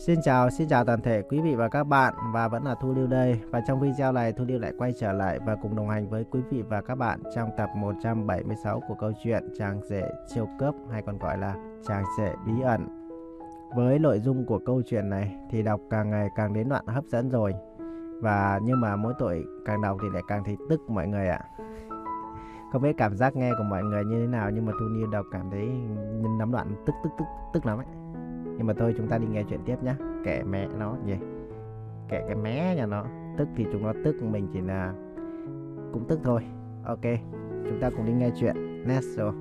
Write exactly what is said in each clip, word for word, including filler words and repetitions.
Xin chào, xin chào toàn thể quý vị và các bạn, và vẫn là Thu Lưu đây. Và trong video này Thu Lưu lại quay trở lại và cùng đồng hành với quý vị và các bạn trong tập một trăm bảy mươi sáu của câu chuyện Chàng rể siêu cấp, hay còn gọi là Chàng rể bí ẩn. Với nội dung của câu chuyện này thì đọc càng ngày càng đến đoạn hấp dẫn rồi. Và nhưng mà mỗi tội càng đọc thì lại càng thấy tức mọi người ạ. Không biết cảm giác nghe của mọi người như thế nào, nhưng mà Thu Lưu đọc cảm thấy nắm đoạn tức tức tức tức lắm ấy. Nhưng mà thôi, chúng ta đi nghe chuyện tiếp nhé. Kệ mẹ nó gì, kệ cái mé nhà nó. Tức thì chúng nó tức, mình chỉ là cũng tức thôi. Ok, chúng ta cùng đi nghe chuyện. Let's go.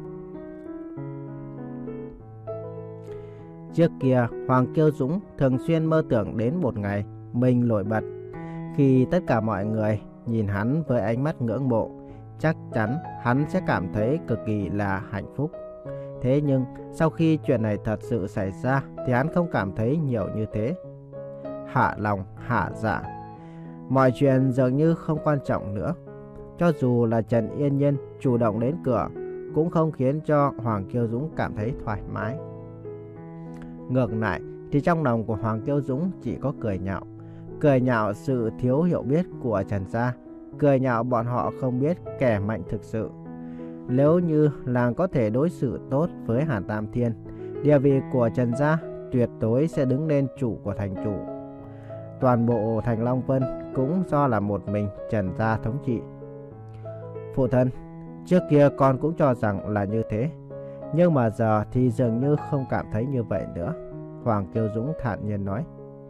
Trước kia, Hoàng Kiêu Dũng thường xuyên mơ tưởng đến một ngày mình nổi bật, khi tất cả mọi người nhìn hắn với ánh mắt ngưỡng mộ. Chắc chắn hắn sẽ cảm thấy cực kỳ là hạnh phúc. Thế nhưng sau khi chuyện này thật sự xảy ra thì hắn không cảm thấy nhiều như thế. Hạ lòng hạ dạ, mọi chuyện dường như không quan trọng nữa. Cho dù là Trần Yên Nhiên chủ động đến cửa cũng không khiến cho Hoàng Kiêu Dũng cảm thấy thoải mái. Ngược lại thì trong lòng của Hoàng Kiêu Dũng chỉ có cười nhạo. Cười nhạo sự thiếu hiểu biết của Trần gia, cười nhạo bọn họ không biết kẻ mạnh thực sự. Nếu như làng có thể đối xử tốt với Hàn Tam Thiên, địa vị của Trần gia tuyệt đối sẽ đứng lên chủ của thành chủ. Toàn bộ thành Long Vân cũng do là một mình Trần gia thống trị. Phụ thân, trước kia con cũng cho rằng là như thế, nhưng mà giờ thì dường như không cảm thấy như vậy nữa. Hoàng Kiêu Dũng thản nhiên nói.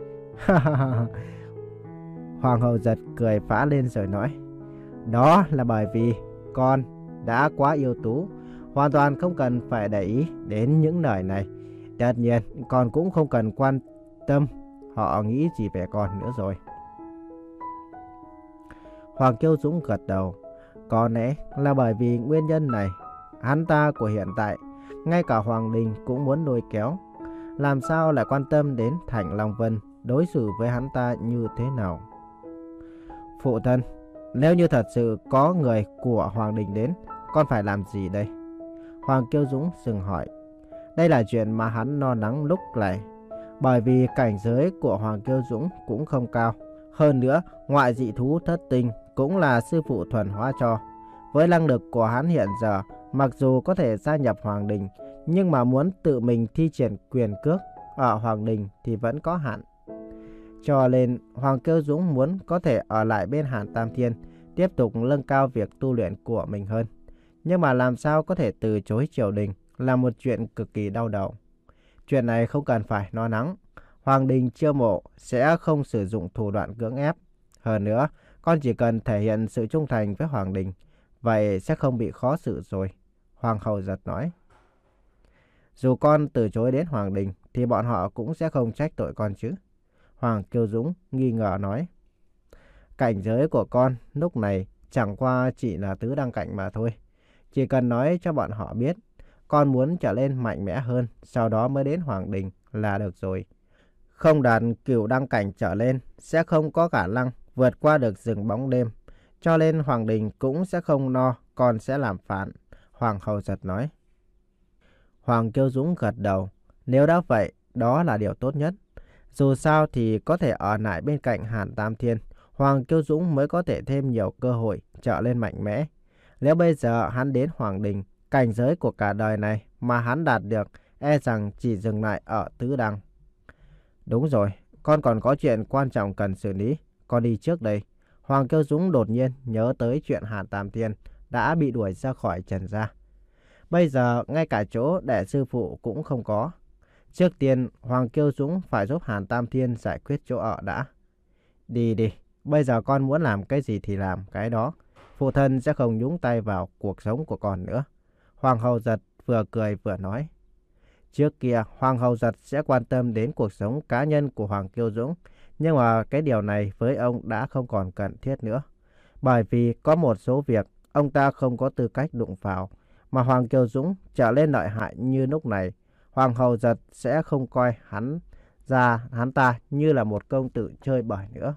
Hoàng hậu giật cười phá lên rồi nói. Đó là bởi vì con đã quá yêu tú, hoàn toàn không cần phải để ý đến những lời này. Tất nhiên con cũng không cần quan tâm họ nghĩ gì về con nữa rồi. Hoàng Kiêu Dũng gật đầu. Có lẽ là bởi vì nguyên nhân này, hắn ta của hiện tại ngay cả Hoàng Đình cũng muốn lôi kéo. Làm sao lại quan tâm đến thành Long Vân đối xử với hắn ta như thế nào? Phụ thân, nếu như thật sự có người của Hoàng Đình đến, con phải làm gì đây? Hoàng Kiêu Dũng dừng hỏi. Đây là chuyện mà hắn lo lắng lúc này. Bởi vì cảnh giới của Hoàng Kiêu Dũng cũng không cao. Hơn nữa, ngoại dị thú thất tinh cũng là sư phụ thuần hóa cho. Với năng lực của hắn hiện giờ, mặc dù có thể gia nhập Hoàng Đình, nhưng mà muốn tự mình thi triển quyền cước ở Hoàng Đình thì vẫn có hạn. Cho nên Hoàng Kiêu Dũng muốn có thể ở lại bên Hàn Tam Thiên, tiếp tục nâng cao việc tu luyện của mình hơn. Nhưng mà làm sao có thể từ chối triều đình là một chuyện cực kỳ đau đầu. Chuyện này không cần phải lo lắng. Hoàng Đình chiêu mộ sẽ không sử dụng thủ đoạn cưỡng ép. Hơn nữa, con chỉ cần thể hiện sự trung thành với Hoàng Đình, vậy sẽ không bị khó xử rồi. Hoàng hậu giật nói. Dù con từ chối đến Hoàng Đình thì bọn họ cũng sẽ không trách tội con chứ. Hoàng Kiêu Dũng nghi ngờ nói. Cảnh giới của con lúc này chẳng qua chỉ là tứ đăng cảnh mà thôi. Chỉ cần nói cho bọn họ biết con muốn trở lên mạnh mẽ hơn, sau đó mới đến Hoàng Đình là được rồi. Không đạt cửu đăng cảnh trở lên sẽ không có khả năng vượt qua được rừng bóng đêm. Cho nên Hoàng Đình cũng sẽ không lo con sẽ làm phản. Hoàng hậu giật nói. Hoàng Kiêu Dũng gật đầu. Nếu đã vậy, đó là điều tốt nhất. Dù sao thì có thể ở lại bên cạnh Hàn Tam Thiên, Hoàng Kiêu Dũng mới có thể thêm nhiều cơ hội trở lên mạnh mẽ. Nếu bây giờ hắn đến Hoàng Đình, cảnh giới của cả đời này mà hắn đạt được e rằng chỉ dừng lại ở tứ đăng. Đúng rồi, con còn có chuyện quan trọng cần xử lý. Con đi trước đây. Hoàng Kiêu Dũng đột nhiên nhớ tới chuyện Hàn Tam Thiên đã bị đuổi ra khỏi Trần gia. Bây giờ ngay cả chỗ để sư phụ cũng không có. Trước tiên Hoàng Kiêu Dũng phải giúp Hàn Tam Thiên giải quyết chỗ ở đã. Đi đi, bây giờ con muốn làm cái gì thì làm cái đó. Phụ thân sẽ không nhúng tay vào cuộc sống của con nữa. Hoàng hậu giật vừa cười vừa nói. Trước kia Hoàng hậu giật sẽ quan tâm đến cuộc sống cá nhân của Hoàng Kiêu Dũng. Nhưng mà cái điều này với ông đã không còn cần thiết nữa. Bởi vì có một số việc ông ta không có tư cách đụng vào. Mà Hoàng Kiêu Dũng trở lên lợi hại như lúc này, Hoàng hậu giật sẽ không coi hắn ra hắn ta như là một công tử chơi bời nữa.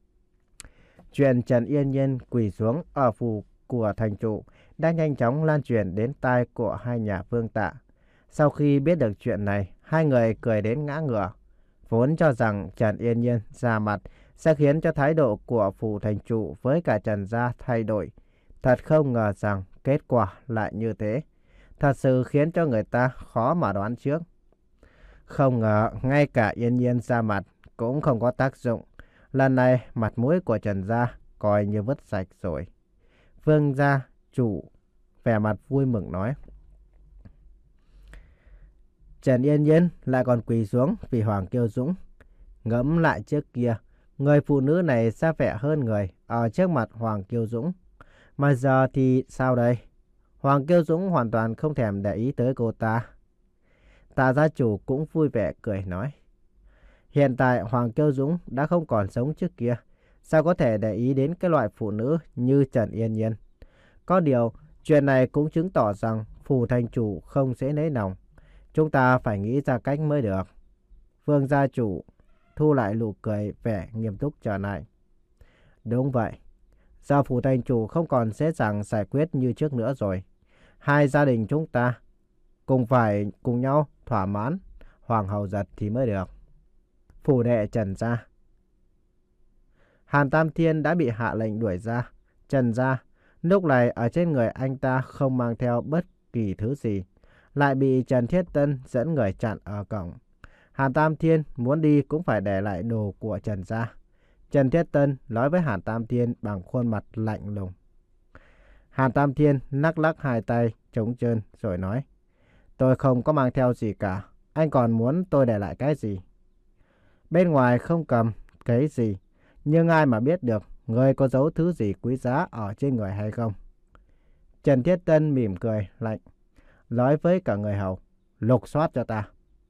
Chuyện Trần Yên Nhiên quỳ xuống ở phủ của thành chủ đã nhanh chóng lan truyền đến tai của hai nhà Vương Tạ. Sau khi biết được chuyện này, hai người cười đến ngã ngửa. vốn cho rằng Trần Yên Nhiên ra mặt sẽ khiến cho thái độ của phủ thành chủ với cả Trần gia thay đổi. Thật không ngờ rằng kết quả lại như thế. Thật sự khiến cho người ta khó mà đoán trước. Không ngờ ngay cả Yên Nhiên ra mặt cũng không có tác dụng. Lần này mặt mũi của Trần gia coi như vứt sạch rồi. Vương gia chủ vẻ mặt vui mừng nói. Trần Yên Nhiên lại còn quỳ xuống vì Hoàng Kiêu Dũng. Ngẫm lại trước kia, người phụ nữ này xa vẻ hơn người ở trước mặt Hoàng Kiêu Dũng. Mà giờ thì sao đây? Hoàng Kiêu Dũng hoàn toàn không thèm để ý tới cô ta. Tạ gia chủ cũng vui vẻ cười nói. Hiện tại Hoàng Kiêu Dũng đã không còn sống trước kia. Sao có thể để ý đến cái loại phụ nữ như Trần Yên Nhiên? Có điều, chuyện này cũng chứng tỏ rằng phủ thành chủ không dễ nới lòng. Chúng ta phải nghĩ ra cách mới được. Vương gia chủ thu lại nụ cười vẻ nghiêm túc trở lại. Đúng vậy. Giờ phủ thành chủ không còn dễ dàng giải quyết như trước nữa rồi. Hai gia đình chúng ta cùng phải cùng nhau thỏa mãn Hoàng hậu Giật thì mới được. Phủ đệ Trần gia. Hàn Tam Thiên đã bị hạ lệnh đuổi ra. Trần gia lúc này ở trên người anh ta không mang theo bất kỳ thứ gì, lại bị Trần Thiết Tân dẫn người chặn ở cổng. Hàn Tam Thiên muốn đi cũng phải để lại đồ của Trần gia. Trần Thiết Tân nói với Hàn Tam Thiên bằng khuôn mặt lạnh lùng. Hàn Tam Thiên lắc lắc hai tay trống trơn rồi nói. Tôi không có mang theo gì cả. Anh còn muốn tôi để lại cái gì? Bên ngoài không cầm cái gì. Nhưng ai mà biết được người có giấu thứ gì quý giá ở trên người hay không? Trần Thiết Tân mỉm cười lạnh. Nói với cả người hầu. Lục soát cho ta.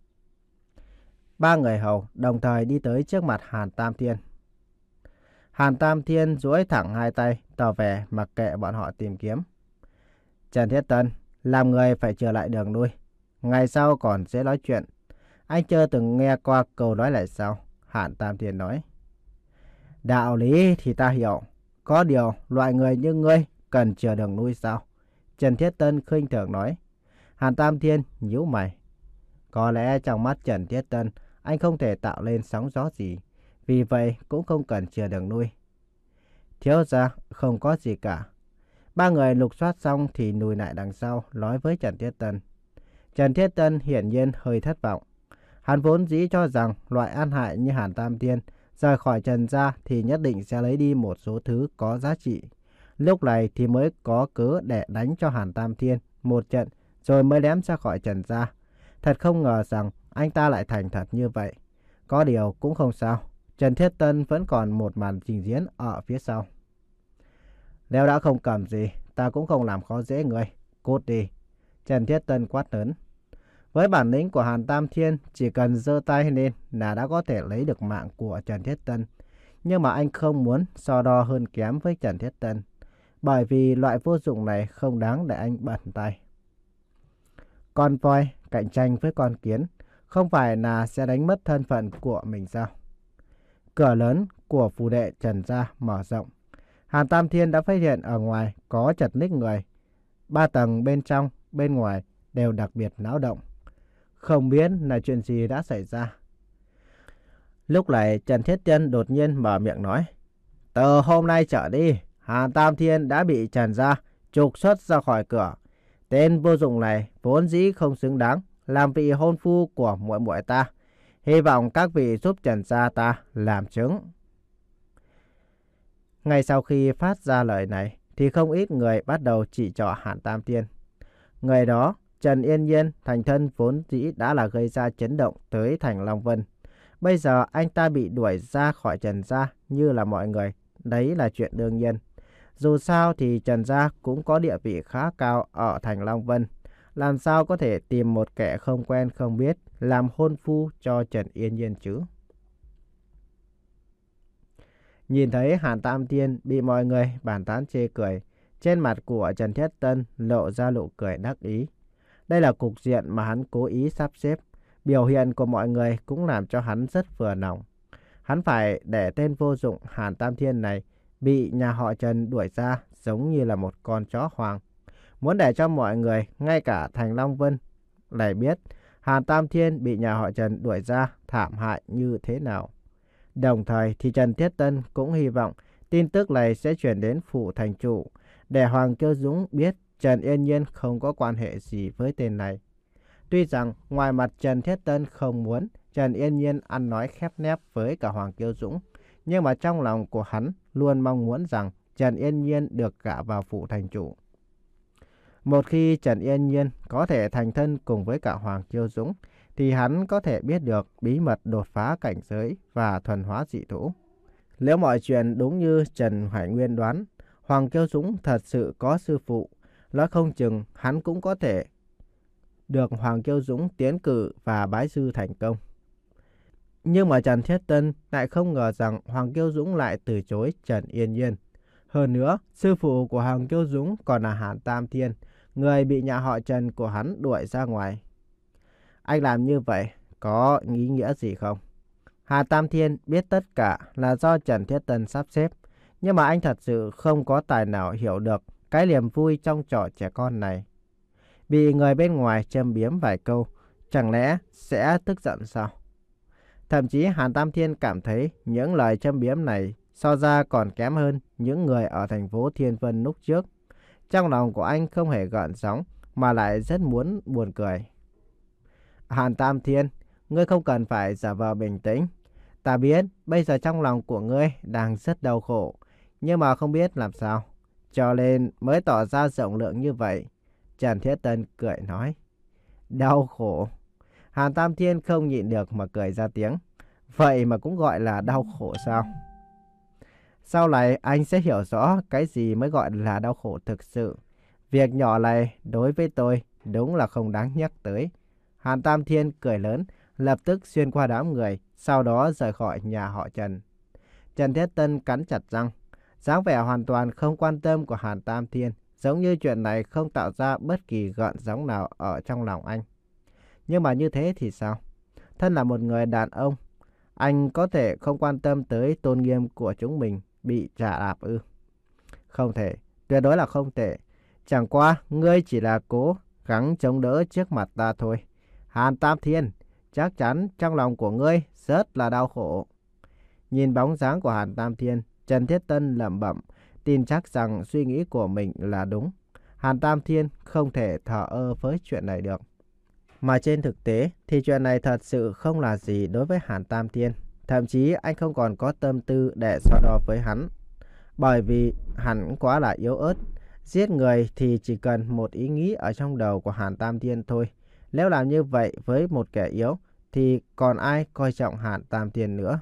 Ba người hầu đồng thời đi tới trước mặt Hàn Tam Thiên. Hàn Tam Thiên duỗi thẳng hai tay, tỏ vẻ mặc kệ bọn họ tìm kiếm. Trần Thiết Tân, làm người phải trở lại đường lui. Ngày sau còn sẽ nói chuyện. Anh chưa từng nghe qua câu nói lại sao? Hàn Tam Thiên nói. Đạo lý thì ta hiểu. Có điều loại người như ngươi cần chờ đường lui sao? Trần Thiết Tân khinh thường nói. Hàn Tam Thiên nhíu mày. Có lẽ trong mắt Trần Thiết Tân, anh không thể tạo lên sóng gió gì. Vì vậy cũng không cần chờ đường lui. Thiếu gia không có gì cả. Ba người lục soát xong thì lùi lại đằng sau nói với Trần Thiết Tân. Trần Thiết Tân hiển nhiên hơi thất vọng. Hắn vốn dĩ cho rằng loại an hại như Hàn Tam Thiên rời khỏi Trần gia thì nhất định sẽ lấy đi một số thứ có giá trị. Lúc này thì mới có cớ để đánh cho Hàn Tam Thiên một trận rồi mới ném ra khỏi Trần gia. Thật không ngờ rằng anh ta lại thành thật như vậy. Có điều cũng không sao. Trần Thiết Tân vẫn còn một màn trình diễn ở phía sau. Nếu đã không cầm gì, ta cũng không làm khó dễ người. Cút đi. Trần Thiết Tân quát lớn. Với bản lĩnh của Hàn Tam Thiên, chỉ cần giơ tay lên là đã có thể lấy được mạng của Trần Thiết Tân. Nhưng mà anh không muốn so đo hơn kém với Trần Thiết Tân. Bởi vì loại vô dụng này không đáng để anh bận tay. Con voi cạnh tranh với con kiến, không phải là sẽ đánh mất thân phận của mình sao? Cửa lớn của phủ đệ Trần gia mở rộng. Hàn Tam Thiên đã phát hiện ở ngoài có chật ních người. Ba tầng bên trong, bên ngoài đều đặc biệt náo động. Không biết là chuyện gì đã xảy ra. Lúc này Trần Thiết Tân đột nhiên mở miệng nói. Từ hôm nay trở đi, Hàn Tam Thiên đã bị Trần gia trục xuất ra khỏi cửa. Tên vô dụng này vốn dĩ không xứng đáng làm vị hôn phu của muội muội ta. Hy vọng các vị giúp Trần gia ta làm chứng. Ngay sau khi phát ra lời này thì không ít người bắt đầu chỉ trỏ Hàn Tam Thiên. Người đó, Trần Yên Nhiên, thành thân vốn dĩ đã là gây ra chấn động tới thành Long Vân. Bây giờ anh ta bị đuổi ra khỏi Trần gia như là mọi người. Đấy là chuyện đương nhiên. Dù sao thì Trần gia cũng có địa vị khá cao ở thành Long Vân. Làm sao có thể tìm một kẻ không quen không biết làm hôn phu cho Trần Yên Nhiên chứ? Nhìn thấy Hàn Tam Thiên bị mọi người bàn tán chê cười, trên mặt của Trần Thiết Tân lộ ra nụ cười đắc ý. Đây là cục diện mà hắn cố ý sắp xếp. Biểu hiện của mọi người cũng làm cho hắn rất vừa lòng. Hắn phải để tên vô dụng Hàn Tam Thiên này bị nhà họ Trần đuổi ra giống như là một con chó hoang. Muốn để cho mọi người, ngay cả thành Long Vân, lại biết Hàn Tam Thiên bị nhà họ Trần đuổi ra thảm hại như thế nào. Đồng thời thì Trần Thiết Tân cũng hy vọng tin tức này sẽ chuyển đến phủ thành chủ để Hoàng Kiêu Dũng biết Trần Yên Nhiên không có quan hệ gì với tên này. Tuy rằng ngoài mặt Trần Thiết Tân không muốn Trần Yên Nhiên ăn nói khép nép với cả Hoàng Kiêu Dũng, nhưng mà trong lòng của hắn luôn mong muốn rằng Trần Yên Nhiên được gả vào phủ thành chủ. Một khi Trần Yên Nhiên có thể thành thân cùng với cả Hoàng Kiêu Dũng, thì hắn có thể biết được bí mật đột phá cảnh giới và thuần hóa dị thú. Nếu mọi chuyện đúng như Trần Hoài Nguyên đoán, Hoàng Kiêu Dũng thật sự có sư phụ, nói không chừng hắn cũng có thể được Hoàng Kiêu Dũng tiến cử và bái sư thành công. Nhưng mà Trần Thiết Tân lại không ngờ rằng Hoàng Kiêu Dũng lại từ chối Trần Yên Nhiên. Hơn nữa, sư phụ của Hoàng Kiêu Dũng còn là Hàn Tam Thiên, người bị nhà họ Trần của hắn đuổi ra ngoài. Anh làm như vậy có ý nghĩa gì không? Hàn Tam Thiên biết tất cả là do Trần Thiết Tân sắp xếp, nhưng mà anh thật sự không có tài nào hiểu được cái niềm vui trong trò trẻ con này. Bị người bên ngoài châm biếm vài câu, chẳng lẽ sẽ tức giận sao? Thậm chí Hàn Tam Thiên cảm thấy những lời châm biếm này so ra còn kém hơn những người ở thành phố Thiên Vân lúc trước. Trong lòng của anh không hề gợn sóng mà lại rất muốn buồn cười. Hàn Tam Thiên, ngươi không cần phải giả vờ bình tĩnh. Ta biết bây giờ trong lòng của ngươi đang rất đau khổ, nhưng mà không biết làm sao, cho nên mới tỏ ra rộng lượng như vậy. Trần Thiết Tân cười nói. Đau khổ? Hàn Tam Thiên không nhịn được mà cười ra tiếng. Vậy mà cũng gọi là đau khổ sao? Sau này anh sẽ hiểu rõ cái gì mới gọi là đau khổ thực sự. Việc nhỏ này đối với tôi đúng là không đáng nhắc tới. Hàn Tam Thiên cười lớn, lập tức xuyên qua đám người, sau đó rời khỏi nhà họ Trần. Trần Thiết Tân cắn chặt răng, dáng vẻ hoàn toàn không quan tâm của Hàn Tam Thiên, giống như chuyện này không tạo ra bất kỳ gợn sóng nào ở trong lòng anh. Nhưng mà như thế thì sao? Thân là một người đàn ông, anh có thể không quan tâm tới tôn nghiêm của chúng mình bị chà đạp ư? Không thể, tuyệt đối là không thể. Chẳng qua, ngươi chỉ là cố gắng chống đỡ trước mặt ta thôi. Hàn Tam Thiên, chắc chắn trong lòng của ngươi rất là đau khổ. Nhìn bóng dáng của Hàn Tam Thiên, Trần Thiết Tân lẩm bẩm, tin chắc rằng suy nghĩ của mình là đúng. Hàn Tam Thiên không thể thờ ơ với chuyện này được. Mà trên thực tế thì chuyện này thật sự không là gì đối với Hàn Tam Thiên. Thậm chí anh không còn có tâm tư để so đo với hắn. Bởi vì hắn quá là yếu ớt. Giết người thì chỉ cần một ý nghĩ ở trong đầu của Hàn Tam Thiên thôi. Nếu làm như vậy với một kẻ yếu thì còn ai coi trọng Hàn Tam Thiên nữa.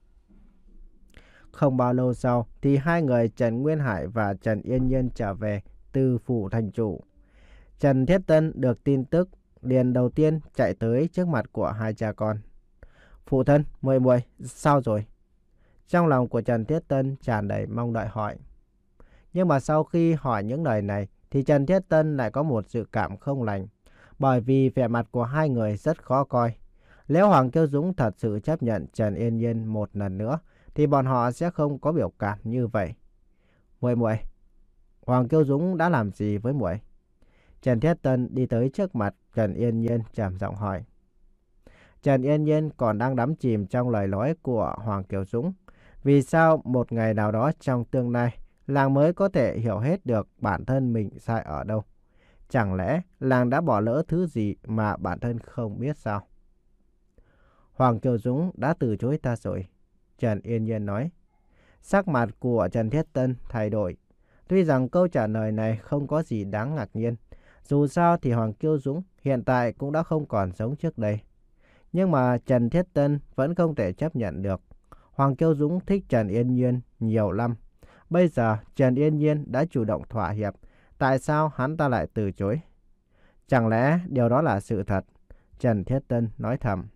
Không bao lâu sau thì hai người Trần Nguyên Hải và Trần Yên Nhiên trở về từ phủ thành chủ. Trần Thiết Tân được tin tức liền đầu tiên chạy tới trước mặt của hai cha con. Phụ thân, muội muội sao rồi? Trong lòng của Trần Thiết Tân tràn đầy mong đợi hỏi. Nhưng mà sau khi hỏi những lời này thì Trần Thiết Tân lại có một dự cảm không lành. Bởi vì vẻ mặt của hai người rất khó coi. Nếu Hoàng Kiêu Dũng thật sự chấp nhận Trần Yên Nhiên một lần nữa thì bọn họ sẽ không có biểu cảm như vậy. Muội muội, Hoàng Kiêu Dũng đã làm gì với muội? Trần Thiết Tân đi tới trước mặt Trần Yên Nhiên trầm giọng hỏi. Trần Yên Nhiên còn đang đắm chìm trong lời nói của Hoàng Kiều Dũng. Vì sao một ngày nào đó trong tương lai, làng mới có thể hiểu hết được bản thân mình sai ở đâu? Chẳng lẽ làng đã bỏ lỡ thứ gì mà bản thân không biết sao? Hoàng Kiều Dũng đã từ chối ta rồi, Trần Yên Nhiên nói. Sắc mặt của Trần Thiết Tân thay đổi. Tuy rằng câu trả lời này không có gì đáng ngạc nhiên. Dù sao thì Hoàng Kiêu Dũng hiện tại cũng đã không còn sống trước đây. Nhưng mà Trần Thiết Tân vẫn không thể chấp nhận được. Hoàng Kiêu Dũng thích Trần Yên Nhiên nhiều lắm. Bây giờ Trần Yên Nhiên đã chủ động thỏa hiệp. Tại sao hắn ta lại từ chối? Chẳng lẽ điều đó là sự thật? Trần Thiết Tân nói thầm.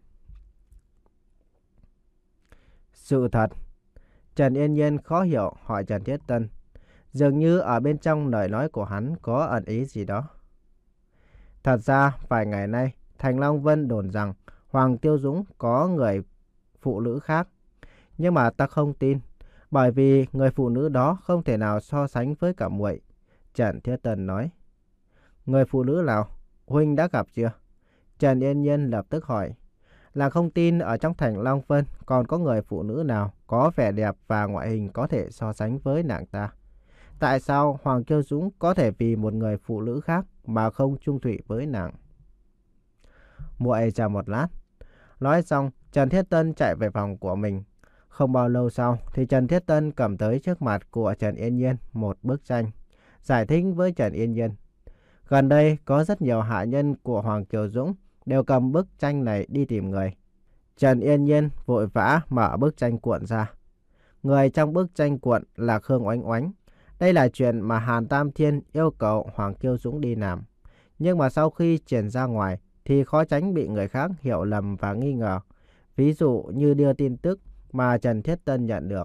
Sự thật? Trần Yên Nhiên khó hiểu hỏi Trần Thiết Tân. Dường như ở bên trong lời nói của hắn có ẩn ý gì đó. Thật ra vài ngày nay Thành Long Vân đồn rằng Hoàng Kiêu Dũng có người phụ nữ khác. Nhưng mà ta không tin. Bởi vì người phụ nữ đó không thể nào so sánh với cả muội. Trần Thiết Tân nói. Người phụ nữ nào? Huynh đã gặp chưa? Trần Yên Nhiên lập tức hỏi. Là không tin ở trong thành Long Vân còn có người phụ nữ nào có vẻ đẹp và ngoại hình có thể so sánh với nàng ta. Tại sao Hoàng Kiêu Dũng có thể vì một người phụ nữ khác mà không chung thủy với nàng? Muội chờ một lát. Nói xong, Trần Thiết Tân chạy về phòng của mình. Không bao lâu sau thì Trần Thiết Tân cầm tới trước mặt của Trần Yên Nhiên một bức tranh, giải thích với Trần Yên Nhiên. Gần đây có rất nhiều hạ nhân của Hoàng Kiều Dũng đều cầm bức tranh này đi tìm người. Trần Yên Nhiên vội vã mở bức tranh cuộn ra. Người trong bức tranh cuộn là Khương Oánh Oánh. Đây là chuyện mà Hàn Tam Thiên yêu cầu Hoàng Kiêu Dũng đi làm. Nhưng mà sau khi truyền ra ngoài thì khó tránh bị người khác hiểu lầm và nghi ngờ. Ví dụ như đưa tin tức mà Trần Thiết Tân nhận được.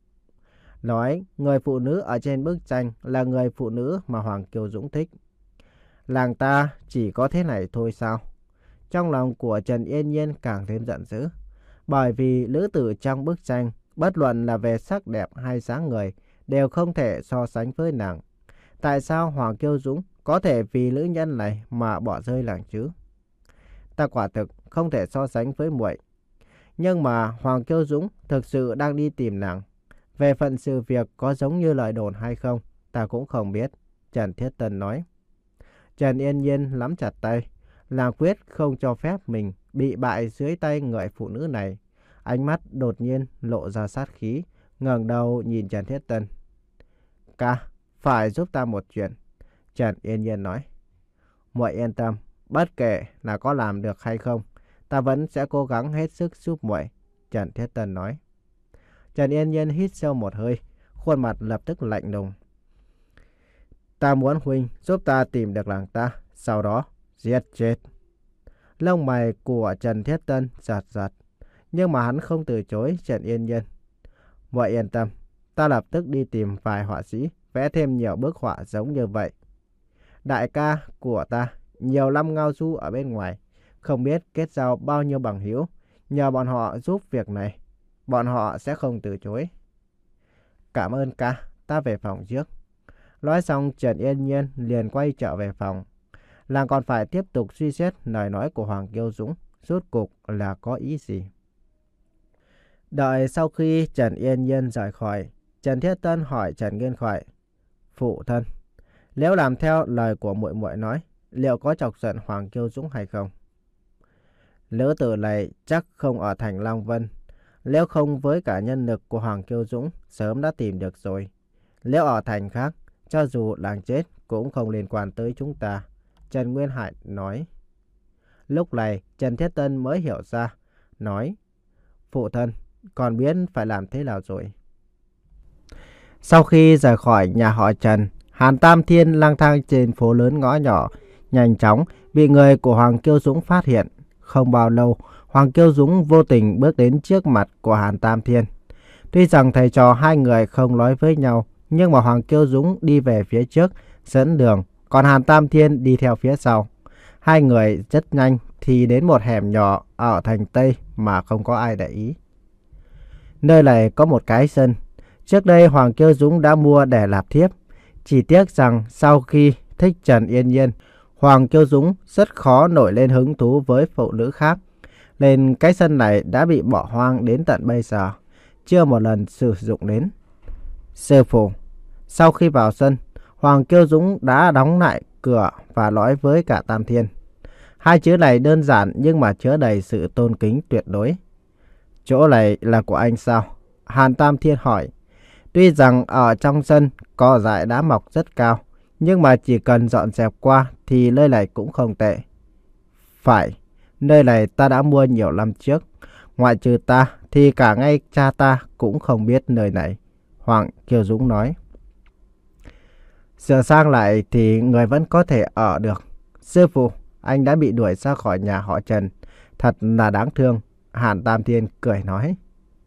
Nói người phụ nữ ở trên bức tranh là người phụ nữ mà Hoàng Kiêu Dũng thích. Làng ta chỉ có thế này thôi sao? Trong lòng của Trần Yên Nhiên càng thêm giận dữ. Bởi vì nữ tử trong bức tranh, bất luận là về sắc đẹp hay dáng người, đều không thể so sánh với nàng. Tại sao Hoàng Kiêu Dũng có thể vì nữ nhân này mà bỏ rơi làng chứ? Ta quả thực không thể so sánh với muội. Nhưng mà Hoàng Kiêu Dũng thực sự đang đi tìm nàng. Về phận sự việc có giống như lời đồn hay không, ta cũng không biết. Trần Thiết Tân nói. Trần Yên Nhiên nắm chặt tay. Là quyết không cho phép mình bị bại dưới tay người phụ nữ này. Ánh mắt đột nhiên lộ ra sát khí, ngẩng đầu nhìn Trần Thiết Tân. Ca, phải giúp ta một chuyện. Trần Yên Nhiên nói. Muội yên tâm, bất kể là có làm được hay không, ta vẫn sẽ cố gắng hết sức giúp muội. Trần Thiết Tân nói. Trần Yên Nhiên hít sâu một hơi, khuôn mặt lập tức lạnh lùng. Ta muốn huynh giúp ta tìm được làng ta, sau đó giết chết. Lông mày của Trần Thiết Tân giật giật, nhưng mà hắn không từ chối Trần Yên Nhiên. Muội yên tâm, ta lập tức đi tìm vài họa sĩ vẽ thêm nhiều bức họa giống như vậy. Đại ca của ta nhiều năm ngao du ở bên ngoài, không biết kết giao bao nhiêu bằng hữu, nhờ bọn họ giúp việc này, bọn họ sẽ không từ chối. Cảm ơn ca, ta về phòng trước. Nói xong Trần Yên Nhiên liền quay trở về phòng. Làng còn phải tiếp tục suy xét lời nói của Hoàng Kiêu Dũng rốt cuộc là có ý gì. Đợi sau khi Trần Yên Nhiên rời khỏi, Trần Thiết Tân hỏi Trần Nghiên Khỏi. Phụ thân, nếu làm theo lời của muội muội nói, liệu có chọc giận Hoàng Kiêu Dũng hay không? Nữ tử này chắc không ở thành Long Vân. Nếu không với cả nhân lực của Hoàng Kiêu Dũng sớm đã tìm được rồi. Nếu ở thành khác, cho dù làng chết cũng không liên quan tới chúng ta. Trần Nguyên Hải nói. Lúc này Trần Thiết Tân mới hiểu ra, nói. Phụ thân, còn biết phải làm thế nào rồi. Sau khi rời khỏi nhà họ Trần, Hàn Tam Thiên lang thang trên phố lớn ngõ nhỏ, nhanh chóng bị người của Hoàng Kiêu Dũng phát hiện. Không bao lâu, Hoàng Kiêu Dũng vô tình bước đến trước mặt của Hàn Tam Thiên. Tuy rằng thầy trò hai người không nói với nhau, nhưng mà Hoàng Kiêu Dũng đi về phía trước, dẫn đường, còn Hàn Tam Thiên đi theo phía sau. Hai người rất nhanh thì đến một hẻm nhỏ ở thành Tây mà không có ai để ý. Nơi này có một cái sân. Trước đây Hoàng Kiêu Dũng đã mua để làm thiếp. Chỉ tiếc rằng sau khi thích Trần Yên Nhiên, Hoàng Kiêu Dũng rất khó nổi lên hứng thú với phụ nữ khác. Nên cái sân này đã bị bỏ hoang đến tận bây giờ, chưa một lần sử dụng đến. Sư phụ, sau khi vào sân, Hoàng Kiêu Dũng đã đóng lại cửa và nói với cả Tam Thiên. Hai chữ này đơn giản nhưng mà chứa đầy sự tôn kính tuyệt đối. Chỗ này là của anh sao? Hàn Tam Thiên hỏi. Tuy rằng ở trong sân cỏ dại đã mọc rất cao, nhưng mà chỉ cần dọn dẹp qua thì nơi này cũng không tệ. Phải, nơi này ta đã mua nhiều năm trước. Ngoại trừ ta thì cả ngay cha ta cũng không biết nơi này. Hoàng Kiêu Dũng nói. Sửa sang lại thì người vẫn có thể ở được. Sư phụ, anh đã bị đuổi ra khỏi nhà họ Trần. Thật là đáng thương. Hàn Tam Thiên cười nói.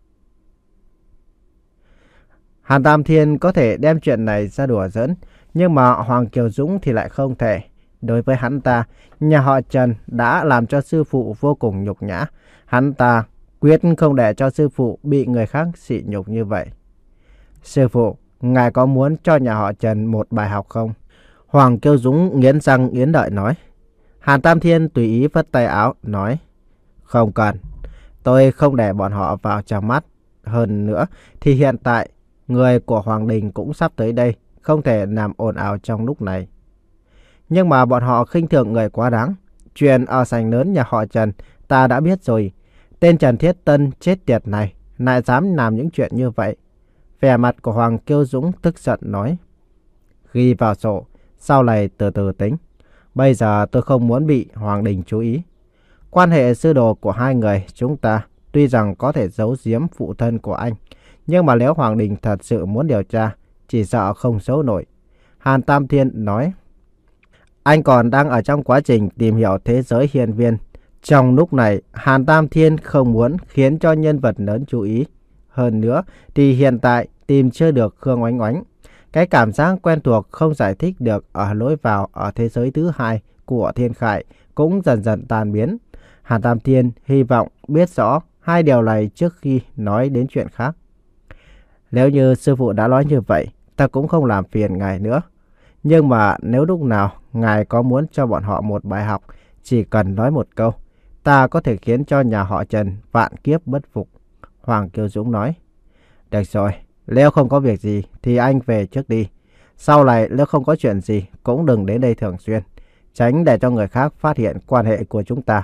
Hàn Tam Thiên có thể đem chuyện này ra đùa giỡn, nhưng mà Hoàng Kiều Dũng thì lại không thể. Đối với hắn ta, nhà họ Trần đã làm cho sư phụ vô cùng nhục nhã. Hắn ta quyết không để cho sư phụ bị người khác sỉ nhục như vậy. Sư phụ, ngài có muốn cho nhà họ Trần một bài học không? Hoàng Kiêu Dũng nghiến răng nghiến lợi nói. Hàn Tam Thiên tùy ý phất tay áo, nói: Không cần, tôi không để bọn họ vào trong mắt. Hơn nữa thì hiện tại người của Hoàng Đình cũng sắp tới đây, không thể làm ồn ào trong lúc này. Nhưng mà bọn họ khinh thường người quá đáng. Chuyện ở sảnh lớn nhà họ Trần ta đã biết rồi. Tên Trần Thiết Tân chết tiệt này lại dám làm những chuyện như vậy. Vẻ mặt của Hoàng Kiêu Dũng tức giận nói: Ghi vào sổ, sau này từ từ tính. Bây giờ tôi không muốn bị Hoàng Đình chú ý. Quan hệ sư đồ của hai người chúng ta tuy rằng có thể giấu giếm phụ thân của anh, nhưng mà nếu Hoàng Đình thật sự muốn điều tra, chỉ sợ không giấu nổi. Hàn Tam Thiên nói: Anh còn đang ở trong quá trình tìm hiểu thế giới hiên viên. Trong lúc này, Hàn Tam Thiên không muốn khiến cho nhân vật lớn chú ý. Hơn nữa thì hiện tại tìm chưa được Khương Oánh Oánh. Cái cảm giác quen thuộc không giải thích được ở lối vào ở thế giới thứ hai của Thiên Khải cũng dần dần tan biến. Hàn Tam Thiên hy vọng biết rõ hai điều này trước khi nói đến chuyện khác. Nếu như sư phụ đã nói như vậy, ta cũng không làm phiền ngài nữa. Nhưng mà nếu lúc nào ngài có muốn cho bọn họ một bài học, chỉ cần nói một câu, ta có thể khiến cho nhà họ Trần vạn kiếp bất phục. Hoàng Kiêu Dũng nói: Được rồi, nếu không có việc gì thì anh về trước đi. Sau này nếu không có chuyện gì cũng đừng đến đây thường xuyên, tránh để cho người khác phát hiện quan hệ của chúng ta.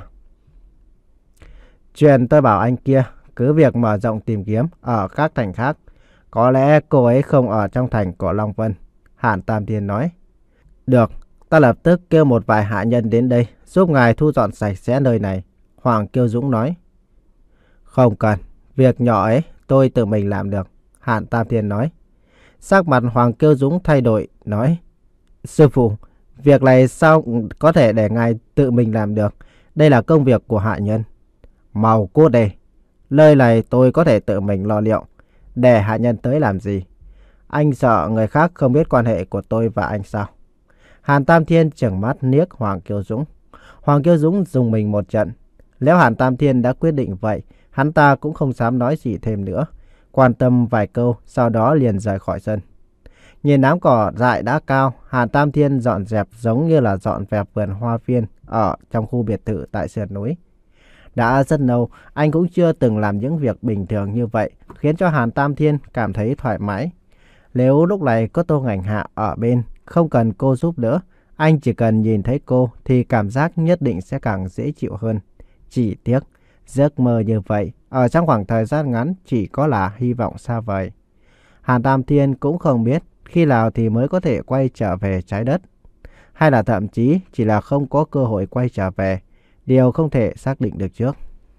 Chuyện tôi bảo anh kia, cứ việc mở rộng tìm kiếm ở các thành khác. Có lẽ cô ấy không ở trong thành của Long Vân. Hàn Tam Thiên nói: Được, ta lập tức kêu một vài hạ nhân đến đây giúp ngài thu dọn sạch sẽ nơi này. Hoàng Kiêu Dũng nói: Không cần, việc nhỏ ấy tôi tự mình làm được. Hàn Tam Thiên nói. Sắc mặt Hoàng Kiêu Dũng thay đổi, nói: Sư phụ, việc này sao có thể để ngài tự mình làm được? Đây là công việc của hạ nhân. Mau cút đây. Lời này tôi có thể tự mình lo liệu. Để hạ nhân tới làm gì? Anh sợ người khác không biết quan hệ của tôi và anh sao? Hàn Tam Thiên trừng mắt liếc Hoàng Kiêu Dũng. Hoàng Kiêu Dũng dùng mình một trận. Nếu Hàn Tam Thiên đã quyết định vậy, hắn ta cũng không dám nói gì thêm nữa. Quan tâm vài câu, sau đó liền rời khỏi sân. Nhìn đám cỏ dại đã cao, Hàn Tam Thiên dọn dẹp giống như là dọn dẹp vườn hoa viên ở trong khu biệt thự tại sườn núi. Đã rất lâu, anh cũng chưa từng làm những việc bình thường như vậy, khiến cho Hàn Tam Thiên cảm thấy thoải mái. Nếu lúc này có Tô Ngảnh Hạ ở bên, không cần cô giúp đỡ, anh chỉ cần nhìn thấy cô thì cảm giác nhất định sẽ càng dễ chịu hơn. Chỉ tiếc, giấc mơ như vậy, ở trong khoảng thời gian ngắn chỉ có là hy vọng xa vời. Hàn Tam Thiên cũng không biết khi nào thì mới có thể quay trở về trái đất. Hay là thậm chí chỉ là không có cơ hội quay trở về. Điều không thể xác định được trước.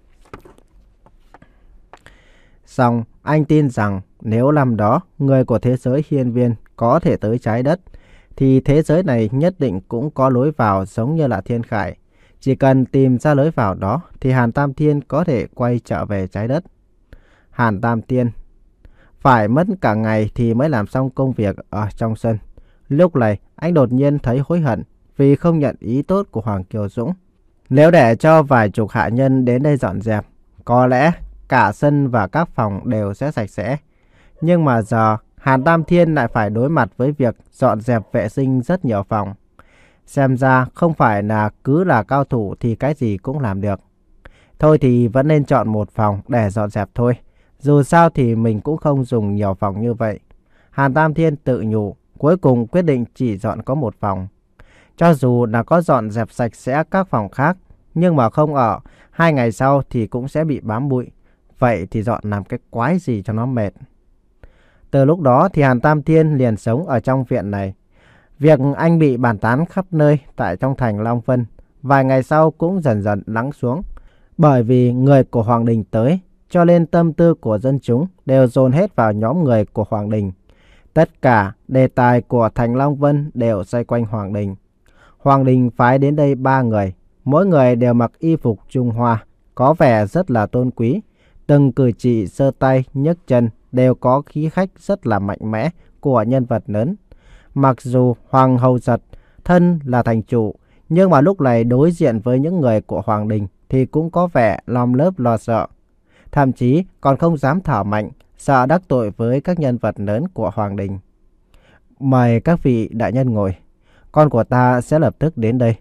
Song anh tin rằng nếu năm đó người của thế giới hiên viên có thể tới trái đất, thì thế giới này nhất định cũng có lối vào giống như là Thiên Khải. Chỉ cần tìm ra lối vào đó thì Hàn Tam Thiên có thể quay trở về trái đất. Hàn Tam Thiên phải mất cả ngày thì mới làm xong công việc ở trong sân. Lúc này anh đột nhiên thấy hối hận vì không nhận ý tốt của Hoàng Kiều Dũng. Nếu để cho vài chục hạ nhân đến đây dọn dẹp, có lẽ cả sân và các phòng đều sẽ sạch sẽ. Nhưng mà giờ Hàn Tam Thiên lại phải đối mặt với việc dọn dẹp vệ sinh rất nhiều phòng. Xem ra không phải là cứ là cao thủ thì cái gì cũng làm được. Thôi thì vẫn nên chọn một phòng để dọn dẹp thôi. Dù sao thì mình cũng không dùng nhiều phòng như vậy. Hàn Tam Thiên tự nhủ, cuối cùng quyết định chỉ dọn có một phòng. Cho dù là có dọn dẹp sạch sẽ các phòng khác, nhưng mà không ở, hai ngày sau thì cũng sẽ bị bám bụi. Vậy thì dọn làm cái quái gì cho nó mệt. Từ lúc đó thì Hàn Tam Thiên liền sống ở trong viện này. Việc anh bị bàn tán khắp nơi tại trong thành Long Vân, vài ngày sau cũng dần dần lắng xuống. Bởi vì người của Hoàng Đình tới, cho nên tâm tư của dân chúng đều dồn hết vào nhóm người của Hoàng Đình. Tất cả đề tài của thành Long Vân đều xoay quanh Hoàng Đình. Hoàng Đình phái đến đây ba người, mỗi người đều mặc y phục Trung Hoa, có vẻ rất là tôn quý. Từng cử chỉ giơ tay nhấc chân đều có khí khách rất là mạnh mẽ của nhân vật lớn. Mặc dù Hoàng Hầu Giật thân là thành chủ, nhưng mà lúc này đối diện với những người của Hoàng Đình thì cũng có vẻ lom lớp lo sợ. Thậm chí còn không dám thở mạnh, sợ đắc tội với các nhân vật lớn của Hoàng Đình. Mời các vị đại nhân ngồi. Con của ta sẽ lập tức đến đây.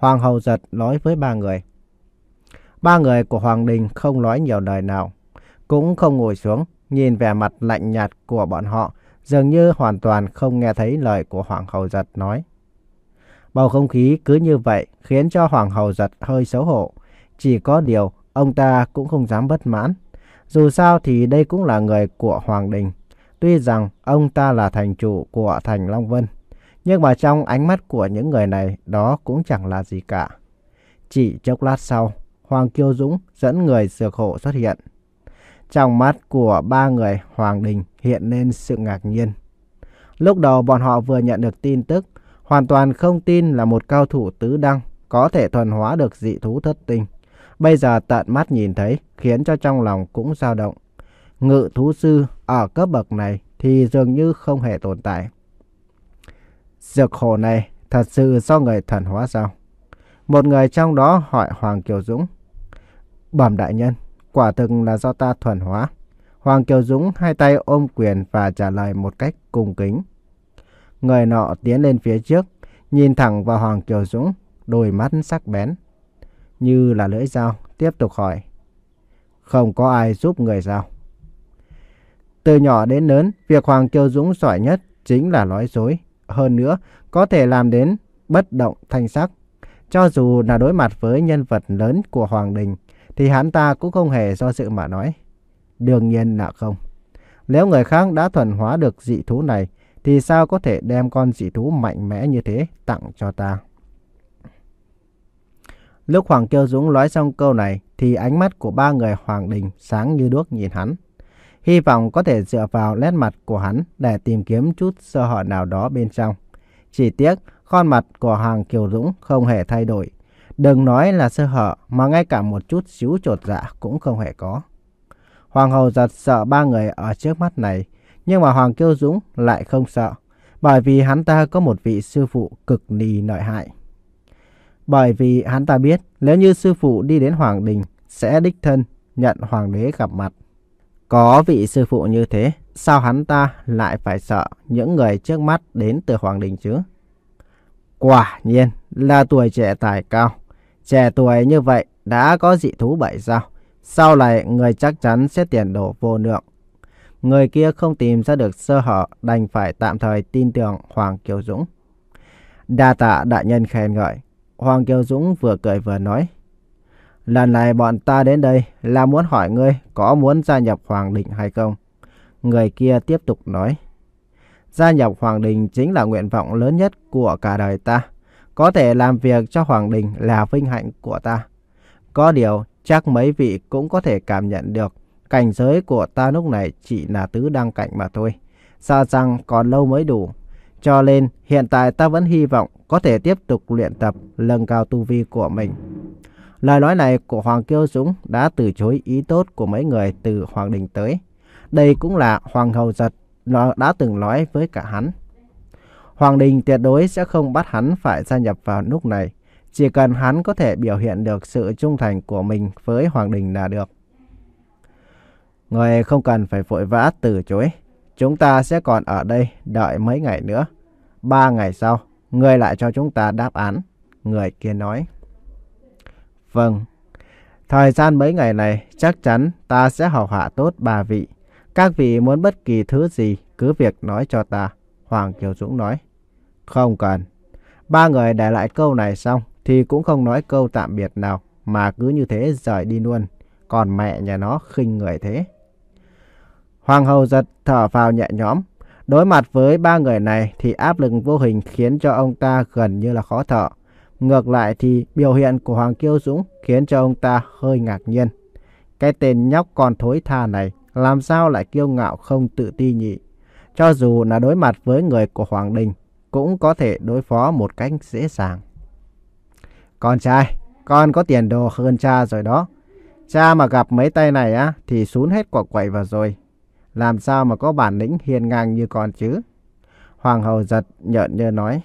Hoàng hậu Giật nói với ba người. Ba người của Hoàng đình không nói nhiều lời nào, cũng không ngồi xuống, nhìn vẻ mặt lạnh nhạt của bọn họ, dường như hoàn toàn không nghe thấy lời của Hoàng hậu Giật nói. Bầu không khí cứ như vậy khiến cho Hoàng hậu Giật hơi xấu hổ. Chỉ có điều ông ta cũng không dám bất mãn. Dù sao thì đây cũng là người của Hoàng đình. Tuy rằng ông ta là thành chủ của thành Long Vân, nhưng mà trong ánh mắt của những người này đó cũng chẳng là gì cả. Chỉ chốc lát sau, Hoàng Kiêu Dũng dẫn người Dược Hộ xuất hiện. Trong mắt của ba người Hoàng đình hiện lên sự ngạc nhiên. Lúc đầu bọn họ vừa nhận được tin tức, hoàn toàn không tin là một cao thủ tứ đăng có thể thuần hóa được dị thú thất tinh. Bây giờ tận mắt nhìn thấy khiến cho trong lòng cũng dao động. Ngự thú sư ở cấp bậc này thì dường như không hề tồn tại. Dược Hộ này thật sự do người thuần hóa sao? Một người trong đó hỏi Hoàng Kiều Dũng. Bẩm đại nhân, quả thực là do ta thuần hóa. Hoàng Kiều Dũng hai tay ôm quyền và trả lời một cách cung kính. Người nọ tiến lên phía trước, nhìn thẳng vào Hoàng Kiều Dũng, đôi mắt sắc bén như là lưỡi dao, tiếp tục hỏi. Không có ai giúp người sao? Từ nhỏ đến lớn, việc Hoàng Kiều Dũng giỏi nhất chính là nói dối. Hơn nữa, có thể làm đến bất động thanh sắc. Cho dù là đối mặt với nhân vật lớn của Hoàng đình, thì hắn ta cũng không hề do dự mà nói. Đương nhiên là không. Nếu người khác đã thuần hóa được dị thú này, thì sao có thể đem con dị thú mạnh mẽ như thế tặng cho ta? Lúc Hoàng Kiêu Dũng nói xong câu này, thì ánh mắt của ba người Hoàng đình sáng như đuốc nhìn hắn. Hy vọng có thể dựa vào nét mặt của hắn để tìm kiếm chút sơ hở nào đó bên trong. Chỉ tiếc, khuôn mặt của Hoàng Kiều Dũng không hề thay đổi. Đừng nói là sơ hở, mà ngay cả một chút xíu chột dạ cũng không hề có. Hoàng hậu Giật sợ ba người ở trước mắt này, nhưng mà Hoàng Kiêu Dũng lại không sợ, bởi vì hắn ta có một vị sư phụ cực kỳ lợi hại. Bởi vì hắn ta biết nếu như sư phụ đi đến Hoàng đình sẽ đích thân nhận Hoàng đế gặp mặt. Có vị sư phụ như thế, sao hắn ta lại phải sợ những người trước mắt đến từ Hoàng đình chứ? Quả nhiên là tuổi trẻ tài cao. Trẻ tuổi như vậy đã có dị thú vậy sao? Sau này người chắc chắn sẽ tiền đồ vô lượng. Người kia không tìm ra được sơ hở, đành phải tạm thời tin tưởng Hoàng Kiều Dũng. Đa tạ đại nhân khen ngợi. Hoàng Kiều Dũng vừa cười vừa nói. Lần này bọn ta đến đây là muốn hỏi ngươi có muốn gia nhập Hoàng đình hay không? Người kia tiếp tục nói. Gia nhập Hoàng đình chính là nguyện vọng lớn nhất của cả đời ta. Có thể làm việc cho Hoàng đình là vinh hạnh của ta. Có điều chắc mấy vị cũng có thể cảm nhận được cảnh giới của ta lúc này chỉ là tứ đăng cảnh mà thôi. Sợ rằng còn lâu mới đủ. Cho nên hiện tại ta vẫn hy vọng có thể tiếp tục luyện tập nâng cao tu vi của mình. Lời nói này của Hoàng Kiêu Dũng đã từ chối ý tốt của mấy người từ Hoàng đình tới. Đây cũng là Hoàng hậu Giật đã từng nói với cả hắn. Hoàng đình tuyệt đối sẽ không bắt hắn phải gia nhập vào lúc này. Chỉ cần hắn có thể biểu hiện được sự trung thành của mình với Hoàng đình là được. Người không cần phải vội vã từ chối. Chúng ta sẽ còn ở đây đợi mấy ngày nữa. Ba ngày sau, người lại cho chúng ta đáp án. Người kia nói. Vâng. Thời gian mấy ngày này chắc chắn ta sẽ hầu hạ tốt ba vị. Các vị muốn bất kỳ thứ gì cứ việc nói cho ta. Hoàng Kiều Dũng nói. Không cần. Ba người để lại câu này xong thì cũng không nói câu tạm biệt nào, mà cứ như thế rời đi luôn. Còn mẹ nhà nó khinh người thế. Hoàng hậu Giật thở phào nhẹ nhõm. Đối mặt với ba người này thì áp lực vô hình khiến cho ông ta gần như là khó thở. Ngược lại thì biểu hiện của Hoàng Kiêu Dũng khiến cho ông ta hơi ngạc nhiên. Cái tên nhóc con thối tha này làm sao lại kiêu ngạo không tự ti nhỉ? Cho dù là đối mặt với người của Hoàng đình cũng có thể đối phó một cách dễ dàng. Con trai, con có tiền đồ hơn cha rồi đó. Cha mà gặp mấy tay này á thì sún hết quả quậy vào rồi. Làm sao mà có bản lĩnh hiên ngang như con chứ? Hoàng hậu Giật nhợn nhơ nói.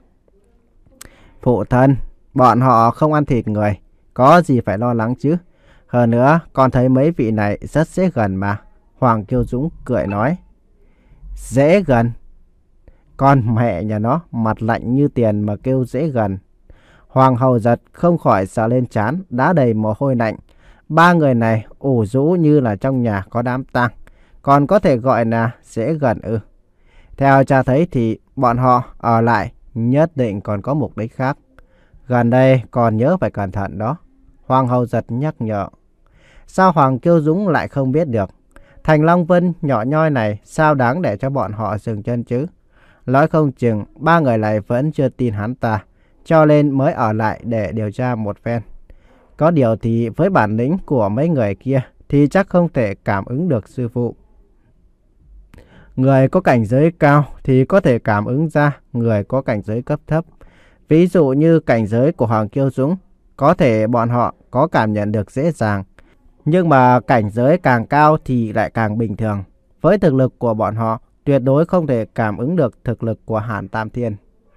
Phụ thân, bọn họ không ăn thịt người, có gì phải lo lắng chứ? Hơn nữa, con thấy mấy vị này rất dễ gần mà. Hoàng Kiêu Dũng cười nói. Dễ gần? Con mẹ nhà nó, mặt lạnh như tiền mà kêu dễ gần. Hoàng hậu Giật không khỏi sờ lên trán, đã đầy mồ hôi lạnh. Ba người này ủ rũ như là trong nhà có đám tang, còn có thể gọi là dễ gần ư? Theo cha thấy thì bọn họ ở lại nhất định còn có mục đích khác. Gần đây còn nhớ phải cẩn thận đó. Hoàng hậu Giật nhắc nhở. Sao Hoàng Kiêu Dũng lại không biết được? Thành Long Vân nhỏ nhoi này sao đáng để cho bọn họ dừng chân chứ? Nói không chừng ba người này vẫn chưa tin hắn ta, cho nên mới ở lại để điều tra một phen. Có điều thì với bản lĩnh của mấy người kia thì chắc không thể cảm ứng được sư phụ. Người có cảnh giới cao thì có thể cảm ứng ra người có cảnh giới cấp thấp. Ví dụ như cảnh giới của Hoàng Kiêu Dũng, có thể bọn họ có cảm nhận được dễ dàng. Nhưng mà cảnh giới càng cao thì lại càng bình thường. Với thực lực của bọn họ, tuyệt đối không thể cảm ứng được thực lực của Hàn Tam Thiên.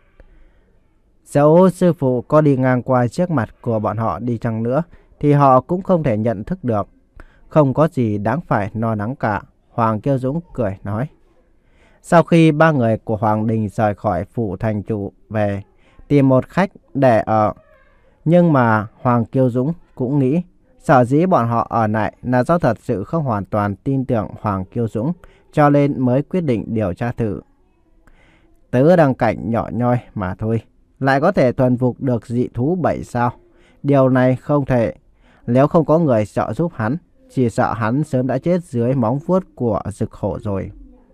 Dẫu sư phụ có đi ngang qua trước mặt của bọn họ đi chăng nữa, thì họ cũng không thể nhận thức được. Không có gì đáng phải lo lắng cả, Hoàng Kiêu Dũng cười nói. Sau khi ba người của Hoàng Đình rời khỏi phủ thành chủ về, tìm một khách để ở. Nhưng mà Hoàng Kiêu Dũng cũng nghĩ, sở dĩ bọn họ ở lại là do thật sự không hoàn toàn tin tưởng Hoàng Kiêu Dũng, cho nên mới quyết định điều tra thử. Tứ đăng cảnh nhỏ nhoi mà thôi, lại có thể thuần phục được dị thú bảy sao. Điều này không thể. Nếu không có người trợ giúp hắn, chỉ sợ hắn sớm đã chết dưới móng vuốt của Dực Hổ rồi.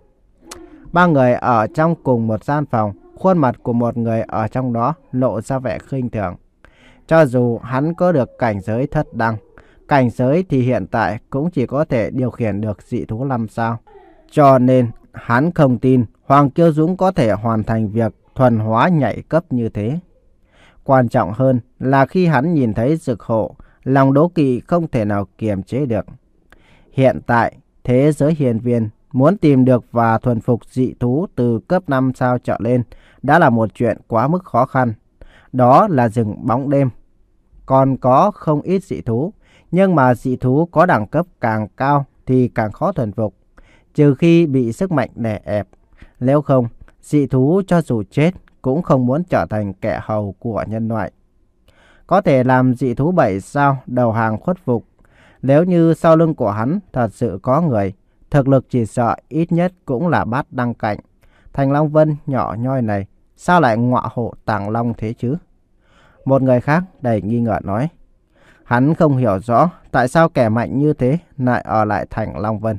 Ba người ở trong cùng một gian phòng, khuôn mặt của một người ở trong đó lộ ra vẻ khinh thường. Cho dù hắn có được cảnh giới thất đăng, cảnh giới thì hiện tại cũng chỉ có thể điều khiển được dị thú năm sao. Cho nên hắn không tin Hoàng Kiêu Dũng có thể hoàn thành việc thuần hóa nhảy cấp như thế. Quan trọng hơn là khi hắn nhìn thấy Dực Hổ, lòng đố kỵ không thể nào kiềm chế được. Hiện tại, thế giới hiền viên muốn tìm được và thuần phục dị thú từ cấp năm sao trở lên đã là một chuyện quá mức khó khăn. Đó là rừng bóng đêm. Còn có không ít dị thú, nhưng mà dị thú có đẳng cấp càng cao thì càng khó thuần phục, trừ khi bị sức mạnh đè ép. Nếu không, dị thú cho dù chết cũng không muốn trở thành kẻ hầu của nhân loại. Có thể làm dị thú bảy sao đầu hàng khuất phục. Nếu như sau lưng của hắn thật sự có người, thực lực chỉ sợ ít nhất cũng là bát đăng cảnh. Thành Long Vân nhỏ nhoi này sao lại ngọa hộ tàng long thế chứ? Một người khác đầy nghi ngờ nói. Hắn không hiểu rõ tại sao kẻ mạnh như thế lại ở lại thành Long Vân.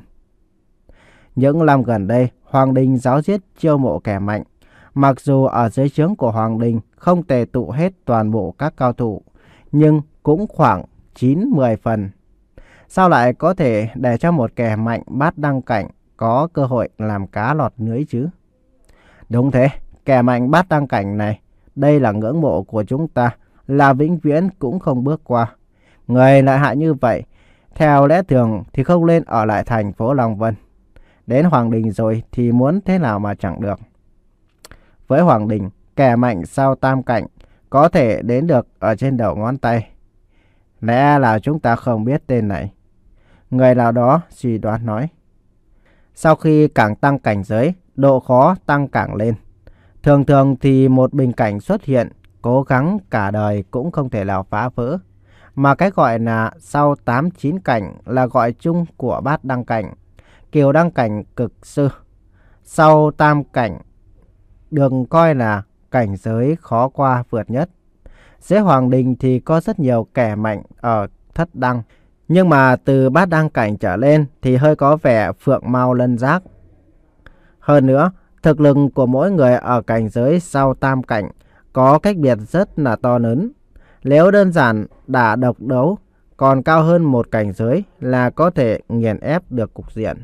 Những năm gần đây, Hoàng Đình giáo giết chiêu mộ kẻ mạnh. Mặc dù ở dưới trướng của Hoàng Đình không tề tụ hết toàn bộ các cao thủ, nhưng cũng khoảng chín mười phần. Sao lại có thể để cho một kẻ mạnh bát đăng cảnh có cơ hội làm cá lọt lưới chứ? Đúng thế, kẻ mạnh bát đăng cảnh này, đây là ngưỡng mộ của chúng ta, là vĩnh viễn cũng không bước qua. Người lại hại như vậy, theo lẽ thường thì không nên ở lại thành phố Long Vân. Đến Hoàng Đình rồi thì muốn thế nào mà chẳng được. Với Hoàng Đình, kẻ mạnh sau tam cảnh có thể đến được ở trên đầu ngón tay. Lẽ là chúng ta không biết tên này. Người nào đó suy đoán nói. Sau khi càng tăng cảnh giới, độ khó tăng càng lên. Thường thường thì một bình cảnh xuất hiện, cố gắng cả đời cũng không thể nào phá vỡ. Mà cái gọi là sau tám chín cảnh là gọi chung của bát đăng cảnh, kiều đăng cảnh cực sư. Sau tam cảnh được coi là cảnh giới khó qua vượt nhất. Dưới Hoàng Đình thì có rất nhiều kẻ mạnh ở thất đăng, nhưng mà từ bát đăng cảnh trở lên thì hơi có vẻ phượng mao lân giác. Hơn nữa, thực lực của mỗi người ở cảnh giới sau tam cảnh có cách biệt rất là to lớn. Nếu đơn giản đả độc đấu, còn cao hơn một cảnh giới là có thể nghiền ép được cục diện.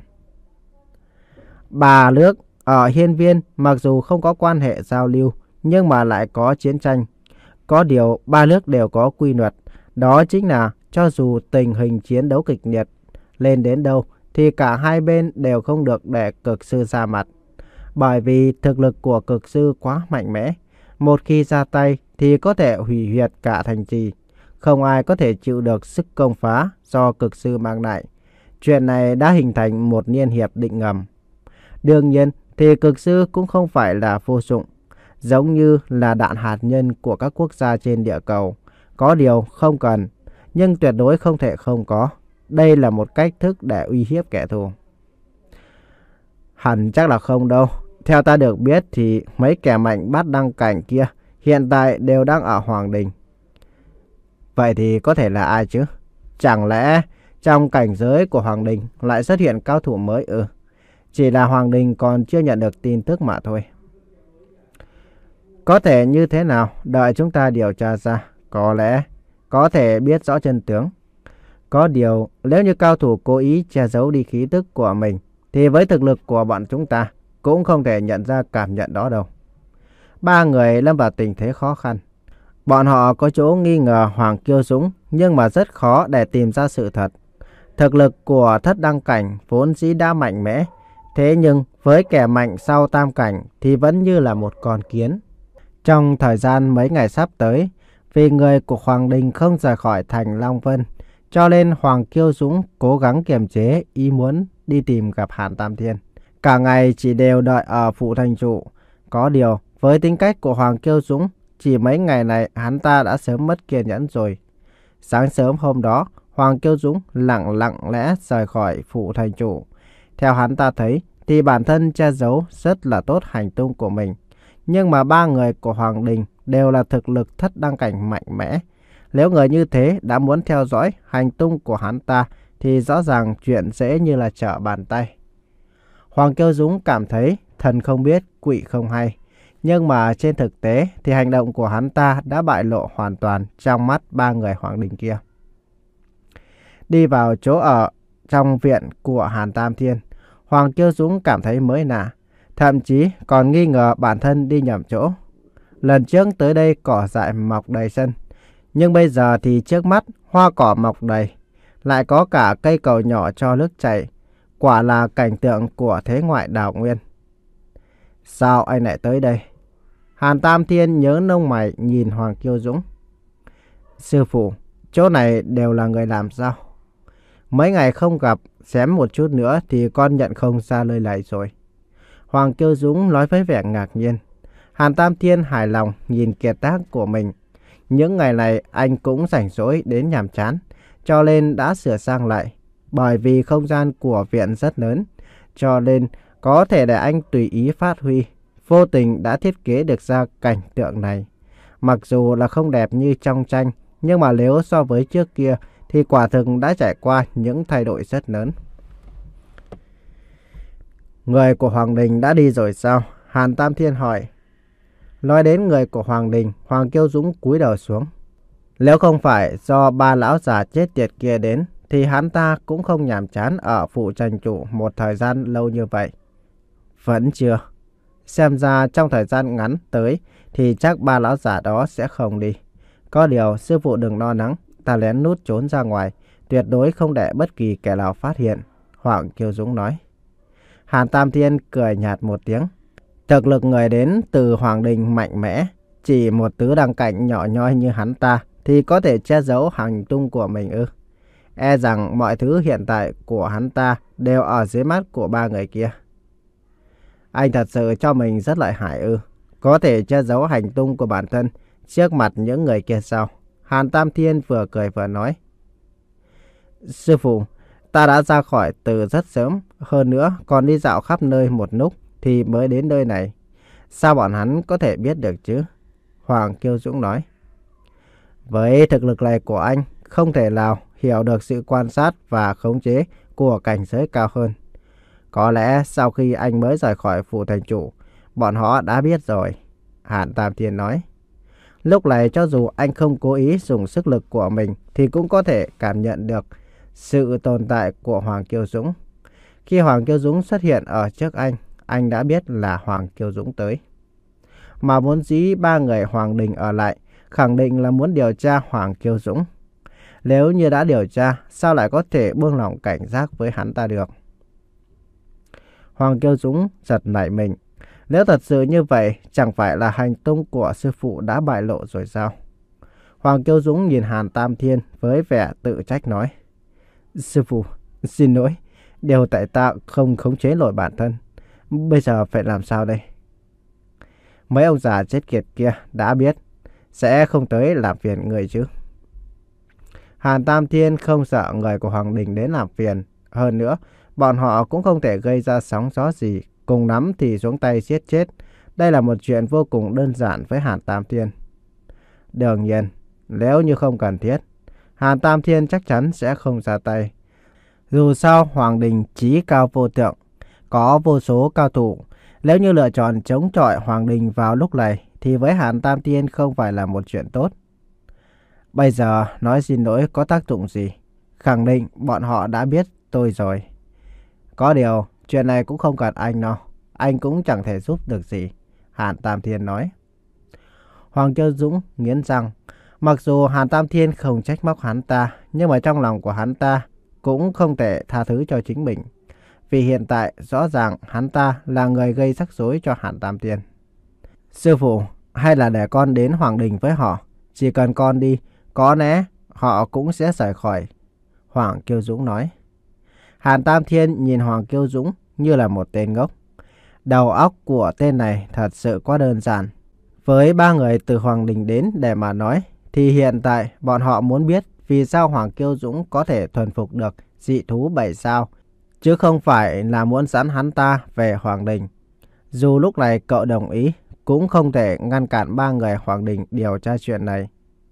Ba nước ở hiên viên mặc dù không có quan hệ giao lưu, nhưng mà lại có chiến tranh. Có điều ba nước đều có quy luật, đó chính là cho dù tình hình chiến đấu kịch liệt lên đến đâu thì cả hai bên đều không được để cực sư ra mặt. Bởi vì thực lực của cực sư quá mạnh mẽ, một khi ra tay thì có thể hủy huyệt cả thành trì. Không ai có thể chịu được sức công phá do cực sư mang lại. Chuyện này đã hình thành một liên hiệp định ngầm. Đương nhiên thì cực sư cũng không phải là vô dụng. giống như là đạn hạt nhân của các quốc gia trên địa cầu. Có điều không cần, nhưng tuyệt đối không thể không có. Đây là một cách thức để uy hiếp kẻ thù. Hẳn chắc là không đâu. Theo ta được biết thì mấy kẻ mạnh bắt đăng cảnh kia hiện tại đều đang ở Hoàng Đình. Vậy thì có thể là ai chứ? Chẳng lẽ trong cảnh giới của Hoàng Đình lại xuất hiện cao thủ mới ư? Chỉ là Hoàng Đình còn chưa nhận được tin tức mà thôi. Có thể như thế nào? Đợi chúng ta điều tra ra. Có lẽ có thể biết rõ chân tướng. Có điều nếu như cao thủ cố ý che giấu đi khí tức của mình thì với thực lực của bọn chúng ta cũng không thể nhận ra cảm nhận đó đâu. Ba người lâm vào tình thế khó khăn. Bọn họ có chỗ nghi ngờ Hoàng Kiêu Dũng, nhưng mà rất khó để tìm ra sự thật. Thực lực của thất đăng cảnh vốn dĩ đã mạnh mẽ, thế nhưng với kẻ mạnh sau tam cảnh thì vẫn như là một con kiến. Trong thời gian mấy ngày sắp tới, vì người của Hoàng Đình không rời khỏi thành Long Vân, cho nên Hoàng Kiêu Dũng cố gắng kiềm chế ý muốn đi tìm gặp Hàn Tam Thiên. Cả ngày chỉ đều đợi ở phủ thành chủ. Có điều với tính cách của Hoàng Kiêu Dũng, chỉ mấy ngày này hắn ta đã sớm mất kiên nhẫn rồi. Sáng sớm hôm đó, Hoàng Kiêu Dũng lặng lặng lẽ rời khỏi phủ thành chủ. Theo hắn ta thấy thì bản thân che giấu rất là tốt hành tung của mình. Nhưng mà ba người của Hoàng Đình đều là thực lực thất đăng cảnh mạnh mẽ. Nếu người như thế đã muốn theo dõi hành tung của hắn ta thì rõ ràng chuyện dễ như là trở bàn tay. Hoàng Kiêu Dũng cảm thấy thần không biết quỷ không hay. Nhưng mà trên thực tế thì hành động của hắn ta đã bại lộ hoàn toàn trong mắt ba người Hoàng Đình kia. Đi vào chỗ ở trong viện của Hàn Tam Thiên, Hoàng Kiêu Dũng cảm thấy mới lạ, thậm chí còn nghi ngờ bản thân đi nhầm chỗ. Lần trước tới đây cỏ dại mọc đầy sân, nhưng bây giờ thì trước mắt hoa cỏ mọc đầy, lại có cả cây cầu nhỏ cho nước chảy. Quả là cảnh tượng của thế ngoại đảo nguyên. Sao anh lại tới đây? Hàn Tam Thiên nhớ nông mày nhìn Hoàng Kiêu Dũng. Sư phụ, chỗ này đều là người làm sao? Mấy ngày không gặp, xém một chút nữa thì con nhận không ra lời lại rồi. Hoàng Kiêu Dũng nói với vẻ ngạc nhiên. Hàn Tam Thiên hài lòng nhìn kiệt tác của mình. Những ngày này anh cũng rảnh rỗi đến nhàm chán, cho nên đã sửa sang lại. Bởi vì không gian của viện rất lớn, cho nên có thể để anh tùy ý phát huy. Vô tình đã thiết kế được ra cảnh tượng này. Mặc dù là không đẹp như trong tranh, nhưng mà nếu so với trước kia thì quả thực đã trải qua những thay đổi rất lớn. Người của Hoàng Đình đã đi rồi sao? Hàn Tam Thiên hỏi. Nói đến người của Hoàng Đình, Hoàng Kiêu Dũng cúi đầu xuống. Nếu không phải do ba lão già chết tiệt kia đến, thì hắn ta cũng không nhàm chán ở phủ thành chủ một thời gian lâu như vậy. Vẫn chưa. Xem ra trong thời gian ngắn tới thì chắc ba lão già đó sẽ không đi. Có điều sư phụ đừng lo lắng, ta lén nút trốn ra ngoài, tuyệt đối không để bất kỳ kẻ nào phát hiện. Hoàng Kiêu Dũng nói. Hàn Tam Thiên cười nhạt một tiếng. Thực lực người đến từ Hoàng Đình mạnh mẽ, chỉ một tứ đăng cảnh nhỏ nhoi như hắn ta thì có thể che giấu hành tung của mình ư? E rằng mọi thứ hiện tại của hắn ta đều ở dưới mắt của ba người kia. Anh thật sự cho mình rất lợi hại ư? Có thể che giấu hành tung của bản thân trước mặt những người kia sao? Hàn Tam Thiên vừa cười vừa nói. Sư phụ, ta đã ra khỏi từ rất sớm, hơn nữa còn đi dạo khắp nơi một lúc thì mới đến nơi này. Sao bọn hắn có thể biết được chứ? Hoàng Kiêu Dũng nói. Với thực lực này của anh, không thể nào hiểu được sự quan sát và khống chế của cảnh giới cao hơn. Có lẽ sau khi anh mới rời khỏi phủ thành chủ, bọn họ đã biết rồi. Hàn Tam Thiên nói. Lúc này cho dù anh không cố ý dùng sức lực của mình thì cũng có thể cảm nhận được sự tồn tại của Hoàng Kiêu Dũng. Khi Hoàng Kiêu Dũng xuất hiện ở trước anh, anh đã biết là Hoàng Kiêu Dũng tới. Mà vốn dĩ ba người Hoàng Đình ở lại, khẳng định là muốn điều tra Hoàng Kiêu Dũng. Nếu như đã điều tra, sao lại có thể buông lỏng cảnh giác với hắn ta được? Hoàng Kiêu Dũng giật nảy mình. Nếu thật sự như vậy, chẳng phải là hành tung của sư phụ đã bại lộ rồi sao? Hoàng Kiêu Dũng nhìn Hàn Tam Thiên với vẻ tự trách nói. Sư phụ, xin lỗi, đều tại ta không khống chế nổi bản thân. Bây giờ phải làm sao đây? mấy ông già chết kiệt kia đã biết, sẽ không tới làm phiền người chứ. Hàn Tam Thiên không sợ người của Hoàng Đình đến làm phiền. Hơn nữa, bọn họ cũng không thể gây ra sóng gió gì, cùng lắm thì xuống tay giết chết. Đây là một chuyện vô cùng đơn giản với Hàn Tam Thiên. Đương nhiên, nếu như không cần thiết, Hàn Tam Thiên chắc chắn sẽ không ra tay. Dù sao Hoàng Đình chí cao vô thượng, có vô số cao thủ. Nếu như lựa chọn chống chọi Hoàng Đình vào lúc này thì với Hàn Tam Thiên không phải là một chuyện tốt. Bây giờ nói xin lỗi có tác dụng gì? Khẳng định bọn họ đã biết tôi rồi. Có điều, chuyện này cũng không cần anh đâu. Anh cũng chẳng thể giúp được gì. Hàn Tam Thiên nói. Hoàng Kiêu Dũng nghiến răng. Mặc dù Hàn Tam Thiên không trách móc hắn ta, nhưng mà trong lòng của hắn ta cũng không thể tha thứ cho chính mình. Vì hiện tại rõ ràng hắn ta là người gây rắc rối cho Hàn Tam Thiên. Sư phụ, hay là để con đến Hoàng Đình với họ. Chỉ cần con đi, có lẽ họ cũng sẽ rời khỏi. Hoàng Kiêu Dũng nói. Hàn Tam Thiên nhìn Hoàng Kiêu Dũng như là một tên ngốc. Đầu óc của tên này thật sự quá đơn giản. Với ba người từ Hoàng Đình đến để mà nói, thì hiện tại bọn họ muốn biết vì sao Hoàng Kiêu Dũng có thể thuần phục được dị thú bảy sao, chứ không phải là muốn dẫn hắn ta về Hoàng Đình. Dù lúc này cậu đồng ý, cũng không thể ngăn cản ba người Hoàng Đình điều tra chuyện này.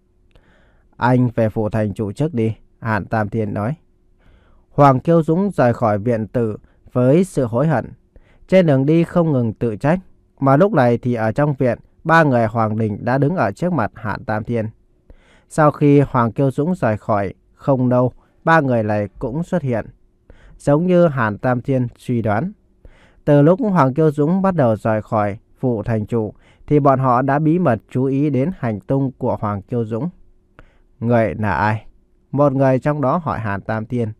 Anh về phủ thành chủ trước đi, Hàn Tam Thiên nói. Hoàng Kiêu Dũng rời khỏi viện tử với sự hối hận. Trên đường đi không ngừng tự trách, mà lúc này thì ở trong viện, ba người Hoàng Đình đã đứng ở trước mặt Hàn Tam Thiên. Sau khi Hoàng Kiêu Dũng rời khỏi, không lâu, ba người này cũng xuất hiện. Giống như Hàn Tam Thiên suy đoán. Từ lúc Hoàng Kiêu Dũng bắt đầu rời khỏi phủ thành chủ, thì bọn họ đã bí mật chú ý đến hành tung của Hoàng Kiêu Dũng. Người là ai? Một người trong đó hỏi Hàn Tam Thiên.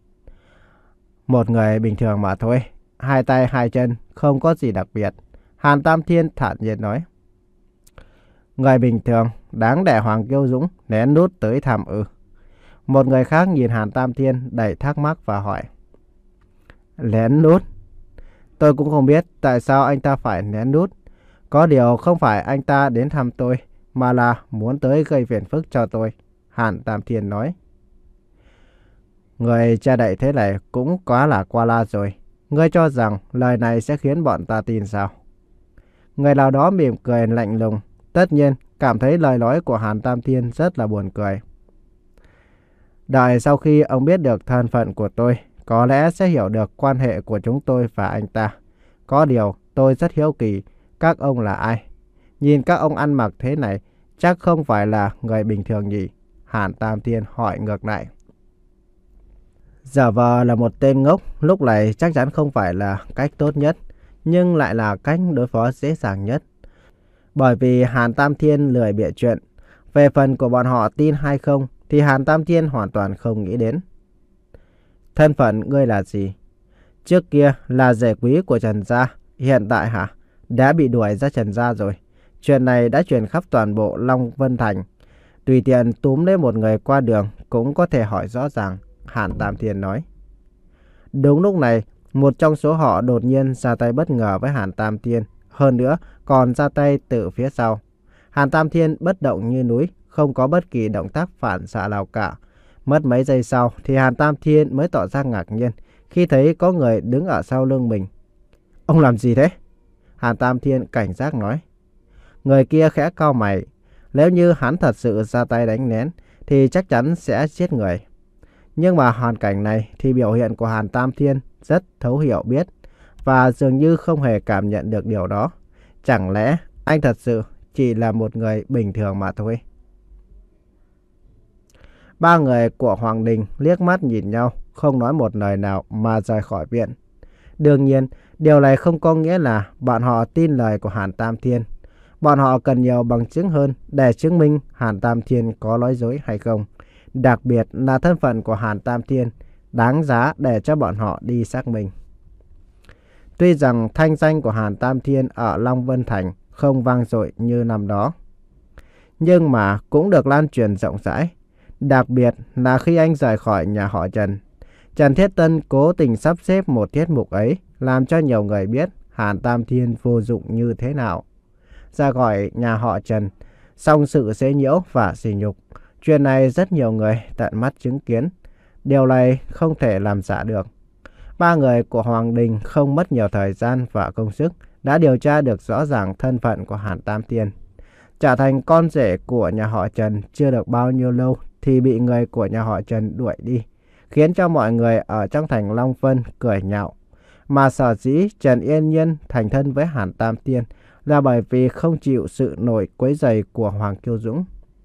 Một người bình thường mà thôi, hai tay hai chân, không có gì đặc biệt. Hàn Tam Thiên thản nhiên nói. Người bình thường, đáng để Hoàng Kiêu Dũng lén lút tới thăm ư? Một người khác nhìn Hàn Tam Thiên đầy thắc mắc và hỏi. Lén lút? Tôi cũng không biết tại sao anh ta phải lén lút. Có điều không phải anh ta đến thăm tôi, mà là muốn tới gây phiền phức cho tôi. Hàn Tam Thiên nói. Người che đậy thế này cũng quá là qua la rồi. Ngươi cho rằng lời này sẽ khiến bọn ta tin sao? Người nào đó mỉm cười lạnh lùng, tất nhiên cảm thấy lời nói của Hàn Tam Thiên rất là buồn cười. Đợi sau khi ông biết được thân phận của tôi, có lẽ sẽ hiểu được quan hệ của chúng tôi và anh ta. Có điều tôi rất hiếu kỳ, các ông là ai? Nhìn các ông ăn mặc thế này, chắc không phải là người bình thường nhỉ? Hàn Tam Thiên hỏi ngược lại. Giả vờ là một tên ngốc, lúc này chắc chắn không phải là cách tốt nhất, nhưng lại là cách đối phó dễ dàng nhất. Bởi vì Hàn Tam Thiên lười bịa chuyện. Về phần của bọn họ tin hay không, thì Hàn Tam Thiên hoàn toàn không nghĩ đến. Thân phận ngươi là gì? Trước kia là rể quý của Trần Gia, hiện tại hả? Đã bị đuổi ra Trần Gia rồi. Chuyện này đã truyền khắp toàn bộ Long Vân Thành. Tùy tiện túm lấy một người qua đường cũng có thể hỏi rõ ràng, Hàn Tam Thiên nói. Đúng lúc này, một trong số họ đột nhiên ra tay bất ngờ với Hàn Tam Thiên. Hơn nữa, còn ra tay từ phía sau. Hàn Tam Thiên bất động như núi, không có bất kỳ động tác phản xạ nào cả. Mất mấy giây sau thì Hàn Tam Thiên mới tỏ ra ngạc nhiên khi thấy có người đứng ở sau lưng mình. Ông làm gì thế? Hàn Tam Thiên cảnh giác nói. Người kia khẽ cau mày. Nếu như hắn thật sự ra tay đánh lén thì chắc chắn sẽ giết người. Nhưng mà hoàn cảnh này thì biểu hiện của Hàn Tam Thiên rất thấu hiểu biết và dường như không hề cảm nhận được điều đó. Chẳng lẽ anh thật sự chỉ là một người bình thường mà thôi? Ba người của Hoàng Đình liếc mắt nhìn nhau, không nói một lời nào mà rời khỏi viện. Đương nhiên, điều này không có nghĩa là bọn họ tin lời của Hàn Tam Thiên. Bọn họ cần nhiều bằng chứng hơn để chứng minh Hàn Tam Thiên có nói dối hay không. Đặc biệt là thân phận của Hàn Tam Thiên đáng giá để cho bọn họ đi xác minh. Tuy rằng thanh danh của Hàn Tam Thiên ở Long Vân Thành không vang dội như năm đó, nhưng mà cũng được lan truyền rộng rãi. Đặc biệt là khi anh rời khỏi nhà họ Trần, Trần Thiết Tân cố tình sắp xếp một tiết mục ấy, làm cho nhiều người biết Hàn Tam Thiên vô dụng như thế nào. ra gọi nhà họ Trần, xong sự chế nhiễu và sỉ nhục. Chuyện này rất nhiều người tận mắt chứng kiến. Điều này không thể làm giả được. Ba người của Hoàng Đình không mất nhiều thời gian và công sức đã điều tra được rõ ràng thân phận của Hàn Tam Tiên. Trở thành con rể của nhà họ Trần chưa được bao nhiêu lâu thì bị người của nhà họ Trần đuổi đi, khiến cho mọi người ở trong thành Long Vân cười nhạo. Mà sở dĩ Trần Yên Nhiên thành thân với Hàn Tam Tiên là bởi vì không chịu sự nổi quấy rầy của Hoàng Kiêu Dũng.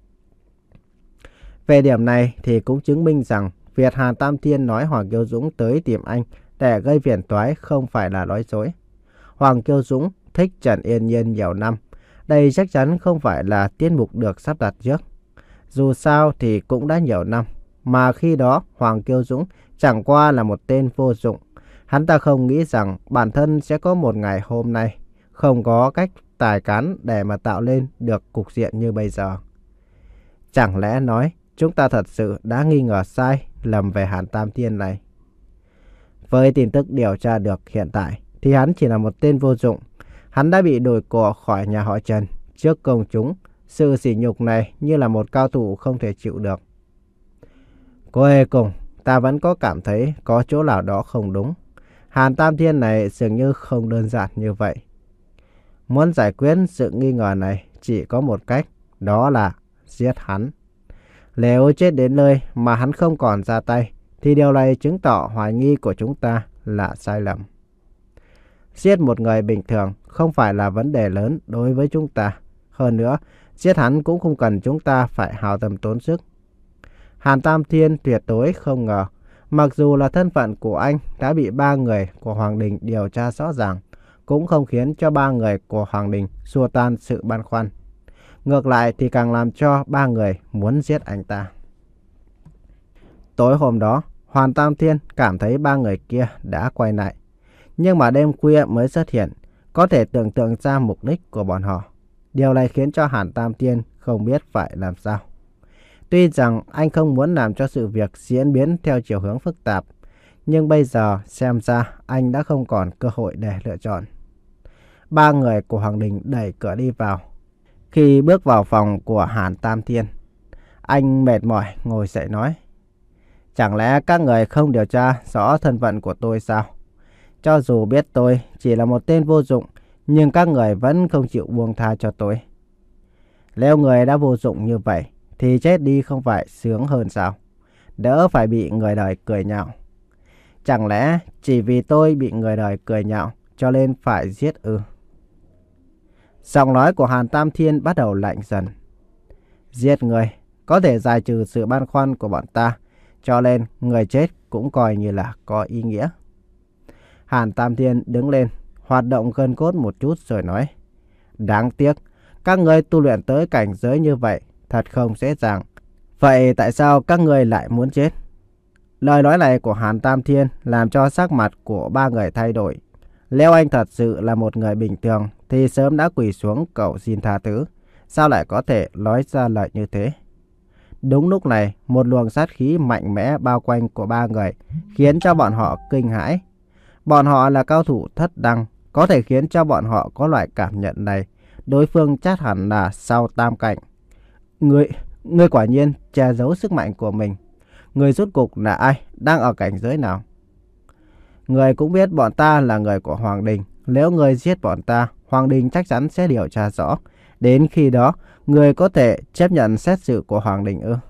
Về điểm này thì cũng chứng minh rằng việc Hàn Tam Tiên nói Hoàng Kiêu Dũng tới tìm anh để gây phiền toái không phải là nói dối. Hoàng Kiêu Dũng thích Trần Yên Nhiên nhiều năm. Đây chắc chắn không phải là tiết mục được sắp đặt trước. Dù sao thì cũng đã nhiều năm, mà khi đó Hoàng Kiêu Dũng chẳng qua là một tên vô dụng. Hắn ta không nghĩ rằng bản thân sẽ có một ngày hôm nay, không có cách tài cán để mà tạo lên được cục diện như bây giờ. Chẳng lẽ nói chúng ta thật sự đã nghi ngờ sai lầm về Hàn Tam Tiên này? Với tin tức điều tra được hiện tại thì hắn chỉ là một tên vô dụng. Hắn đã bị đuổi cổ khỏi nhà họ Trần trước công chúng. Sự sỉ nhục này như là một cao thủ không thể chịu được. Cuối cùng, ta vẫn có cảm thấy có chỗ nào đó không đúng. Hàn Tam Thiên này dường như không đơn giản như vậy. Muốn giải quyết sự nghi ngờ này chỉ có một cách, đó là giết hắn. Nếu chết đến nơi mà hắn không còn ra tay, thì điều này chứng tỏ hoài nghi của chúng ta là sai lầm. Giết một người bình thường không phải là vấn đề lớn đối với chúng ta. Hơn nữa, giết hắn cũng không cần chúng ta phải hao tâm tốn sức. Hàn Tam Thiên tuyệt đối không ngờ, mặc dù là thân phận của anh đã bị ba người của Hoàng Đình điều tra rõ ràng, cũng không khiến cho ba người của Hoàng Đình xua tan sự băn khoăn. Ngược lại thì càng làm cho ba người muốn giết anh ta. Tối hôm đó, Hàn Tam Thiên cảm thấy ba người kia đã quay lại. Nhưng mà đêm khuya mới xuất hiện, có thể tưởng tượng ra mục đích của bọn họ. Điều này khiến cho Hàn Tam Thiên không biết phải làm sao. Tuy rằng anh không muốn làm cho sự việc diễn biến theo chiều hướng phức tạp, nhưng bây giờ xem ra anh đã không còn cơ hội để lựa chọn. Ba người của Hoàng Đình đẩy cửa đi vào. Khi bước vào phòng của Hàn Tam Thiên, anh mệt mỏi ngồi dậy nói: Chẳng lẽ các người không điều tra rõ thân phận của tôi sao? Cho dù biết tôi chỉ là một tên vô dụng, nhưng các người vẫn không chịu buông tha cho tôi. Nếu người đã vô dụng như vậy, thì chết đi không phải sướng hơn sao? Đỡ phải bị người đời cười nhạo. Chẳng lẽ chỉ vì tôi bị người đời cười nhạo cho nên phải giết ư? Giọng nói của Hàn Tam Thiên bắt đầu lạnh dần. Giết người có thể giải trừ sự băn khoăn của bọn ta, cho nên người chết cũng coi như là có ý nghĩa. Hàn Tam Thiên đứng lên, hoạt động gân cốt một chút rồi nói: Đáng tiếc, các người tu luyện tới cảnh giới như vậy thật không dễ dàng. Vậy tại sao các người lại muốn chết? Lời nói này của Hàn Tam Thiên làm cho sắc mặt của ba người thay đổi. Nếu anh thật sự là một người bình thường thì sớm đã quỳ xuống cầu xin tha thứ. Sao lại có thể nói ra lời như thế? Đúng lúc này, một luồng sát khí mạnh mẽ bao quanh của ba người khiến cho bọn họ kinh hãi. Bọn họ là cao thủ thất đăng, có thể khiến cho bọn họ có loại cảm nhận này. Đối phương chắc hẳn là sau tam cảnh. Ngươi, ngươi quả nhiên che giấu sức mạnh của mình. Ngươi rốt cục là ai, đang ở cảnh giới nào? Ngươi cũng biết bọn ta là người của Hoàng Đình. Nếu ngươi giết bọn ta, Hoàng Đình chắc chắn sẽ điều tra rõ. Đến khi đó, ngươi có thể chấp nhận xét xử của Hoàng Đình ư?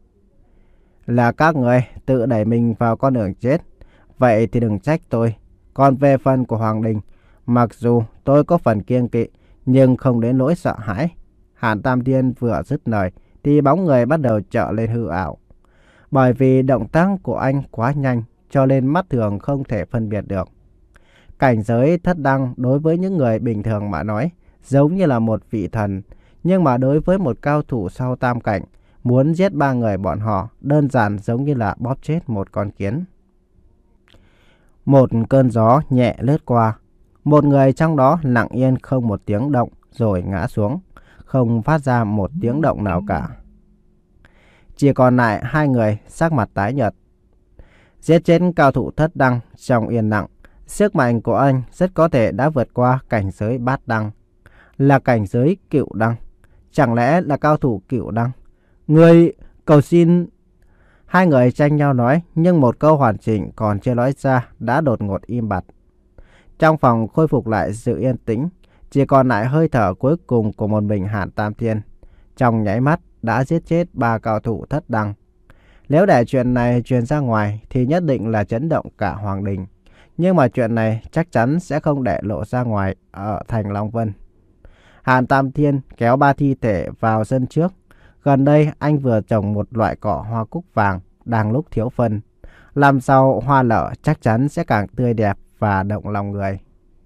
Là các ngươi tự đẩy mình vào con đường chết. Vậy thì đừng trách tôi. Còn về phần của Hoàng Đình, mặc dù tôi có phần kiêng kỵ, nhưng không đến nỗi sợ hãi. Hàn Tam Thiên vừa dứt lời thì bóng người bắt đầu trở lên hư ảo. Bởi vì động tác của anh quá nhanh cho nên mắt thường không thể phân biệt được. Cảnh giới thất đăng đối với những người bình thường mà nói giống như là một vị thần, nhưng mà đối với một cao thủ sau tam cảnh, muốn giết ba người bọn họ đơn giản giống như là bóp chết một con kiến. Một cơn gió nhẹ lướt qua, một người trong đó lặng yên không một tiếng động rồi ngã xuống, không phát ra một tiếng động nào cả. Chỉ còn lại hai người sắc mặt tái nhợt. Giết chết cao thủ thất đăng trong yên lặng, sức mạnh của anh rất có thể đã vượt qua cảnh giới bát đăng. Là cảnh giới cựu đăng. Chẳng lẽ là cao thủ cựu đăng? Người cầu xin... Hai người tranh nhau nói, nhưng một câu hoàn chỉnh còn chưa nói ra đã đột ngột im bặt. Trong phòng khôi phục lại sự yên tĩnh, chỉ còn lại hơi thở cuối cùng của một mình Hàn Tam Thiên. Trong nháy mắt đã giết chết ba cao thủ thất đăng. Nếu để chuyện này truyền ra ngoài thì nhất định là chấn động cả Hoàng Đình. Nhưng mà chuyện này chắc chắn sẽ không để lộ ra ngoài ở thành Long Vân. Hàn Tam Thiên kéo ba thi thể vào sân trước. Gần đây anh vừa trồng một loại cỏ hoa cúc vàng đang lúc thiếu phân. Làm sao hoa nở chắc chắn sẽ càng tươi đẹp và động lòng người.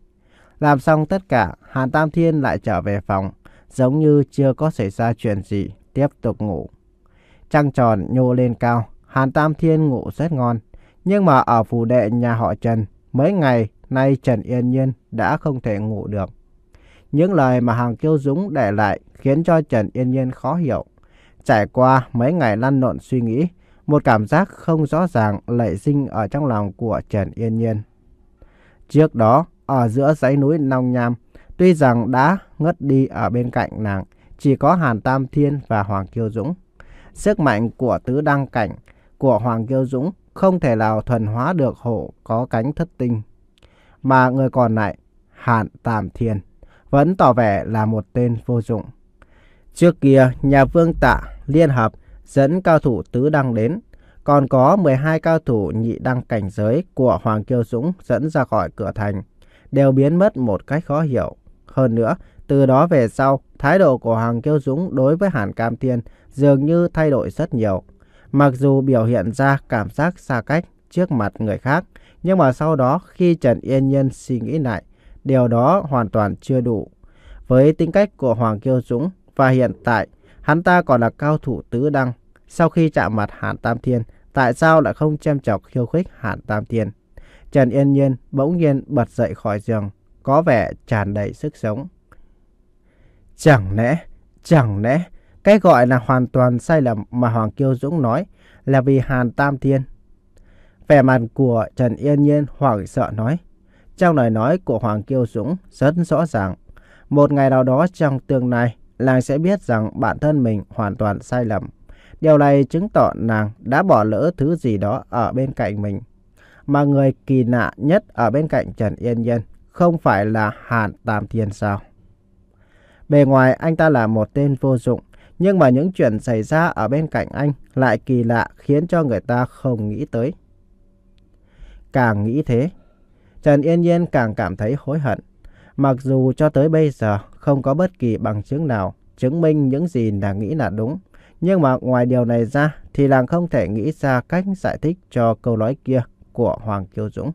Làm xong tất cả, Hàn Tam Thiên lại trở về phòng, giống như chưa có xảy ra chuyện gì, tiếp tục ngủ. Trăng tròn nhô lên cao, Hàn Tam Thiên ngủ rất ngon. Nhưng mà ở phủ đệ nhà họ Trần, mấy ngày nay Trần Yên Nhiên đã không thể ngủ được. Những lời mà Hàng Kiêu Dũng để lại khiến cho Trần Yên Nhiên khó hiểu. Trải qua mấy ngày lăn lộn suy nghĩ, một cảm giác không rõ ràng nảy sinh ở trong lòng của Trần Yên Nhiên. Trước đó, ở giữa dãy núi Long Nham, tuy rằng đã ngất đi ở bên cạnh nàng, chỉ có Hàn Tam Thiên và Hoàng Kiêu Dũng. Sức mạnh của tứ đăng cảnh của Hoàng Kiêu Dũng không thể nào thuần hóa được hổ có cánh thất tinh. Mà người còn lại, Hàn Tam Thiên, vẫn tỏ vẻ là một tên vô dụng. Trước kia, nhà Vương Tạ liên hợp dẫn cao thủ tứ đăng đến, còn có mười hai cao thủ nhị đăng cảnh giới của Hoàng Kiêu Dũng dẫn ra khỏi cửa thành, đều biến mất một cách khó hiểu. Hơn nữa, từ đó về sau, thái độ của Hoàng Kiêu Dũng đối với Hàn Tam Thiên dường như thay đổi rất nhiều. Mặc dù biểu hiện ra cảm giác xa cách trước mặt người khác, nhưng mà sau đó khi Trần Yên Nhiên suy nghĩ lại, điều đó hoàn toàn chưa đủ. Với tính cách của Hoàng Kiêu Dũng và hiện tại hắn ta còn là cao thủ tứ đăng, sau khi chạm mặt Hàn Tam Thiên, tại sao lại không châm chọc khiêu khích Hàn Tam Thiên? Trần Yên Nhiên bỗng nhiên bật dậy khỏi giường, có vẻ tràn đầy sức sống. Chẳng lẽ, chẳng lẽ cái gọi là hoàn toàn sai lầm mà Hoàng Kiêu Dũng nói là vì Hàn Tam Thiên? Vẻ mặt của Trần Yên Nhiên hoảng sợ nói. Trong lời nói của Hoàng Kiêu Dũng rất rõ ràng, một ngày nào đó trong tương lai, nàng sẽ biết rằng bản thân mình hoàn toàn sai lầm. Điều này chứng tỏ nàng đã bỏ lỡ thứ gì đó ở bên cạnh mình. Mà người kỳ lạ nhất ở bên cạnh Trần Yên Nhiên không phải là Hàn Tam Thiên sao? Bề ngoài anh ta là một tên vô dụng, nhưng mà những chuyện xảy ra ở bên cạnh anh lại kỳ lạ khiến cho người ta không nghĩ tới. Càng nghĩ thế, Trần Yên Nhiên càng cảm thấy hối hận. Mặc dù cho tới bây giờ không có bất kỳ bằng chứng nào chứng minh những gì nàng nghĩ là đúng, nhưng mà ngoài điều này ra thì nàng không thể nghĩ ra cách giải thích cho câu nói kia của Hoàng Kiêu Dũng.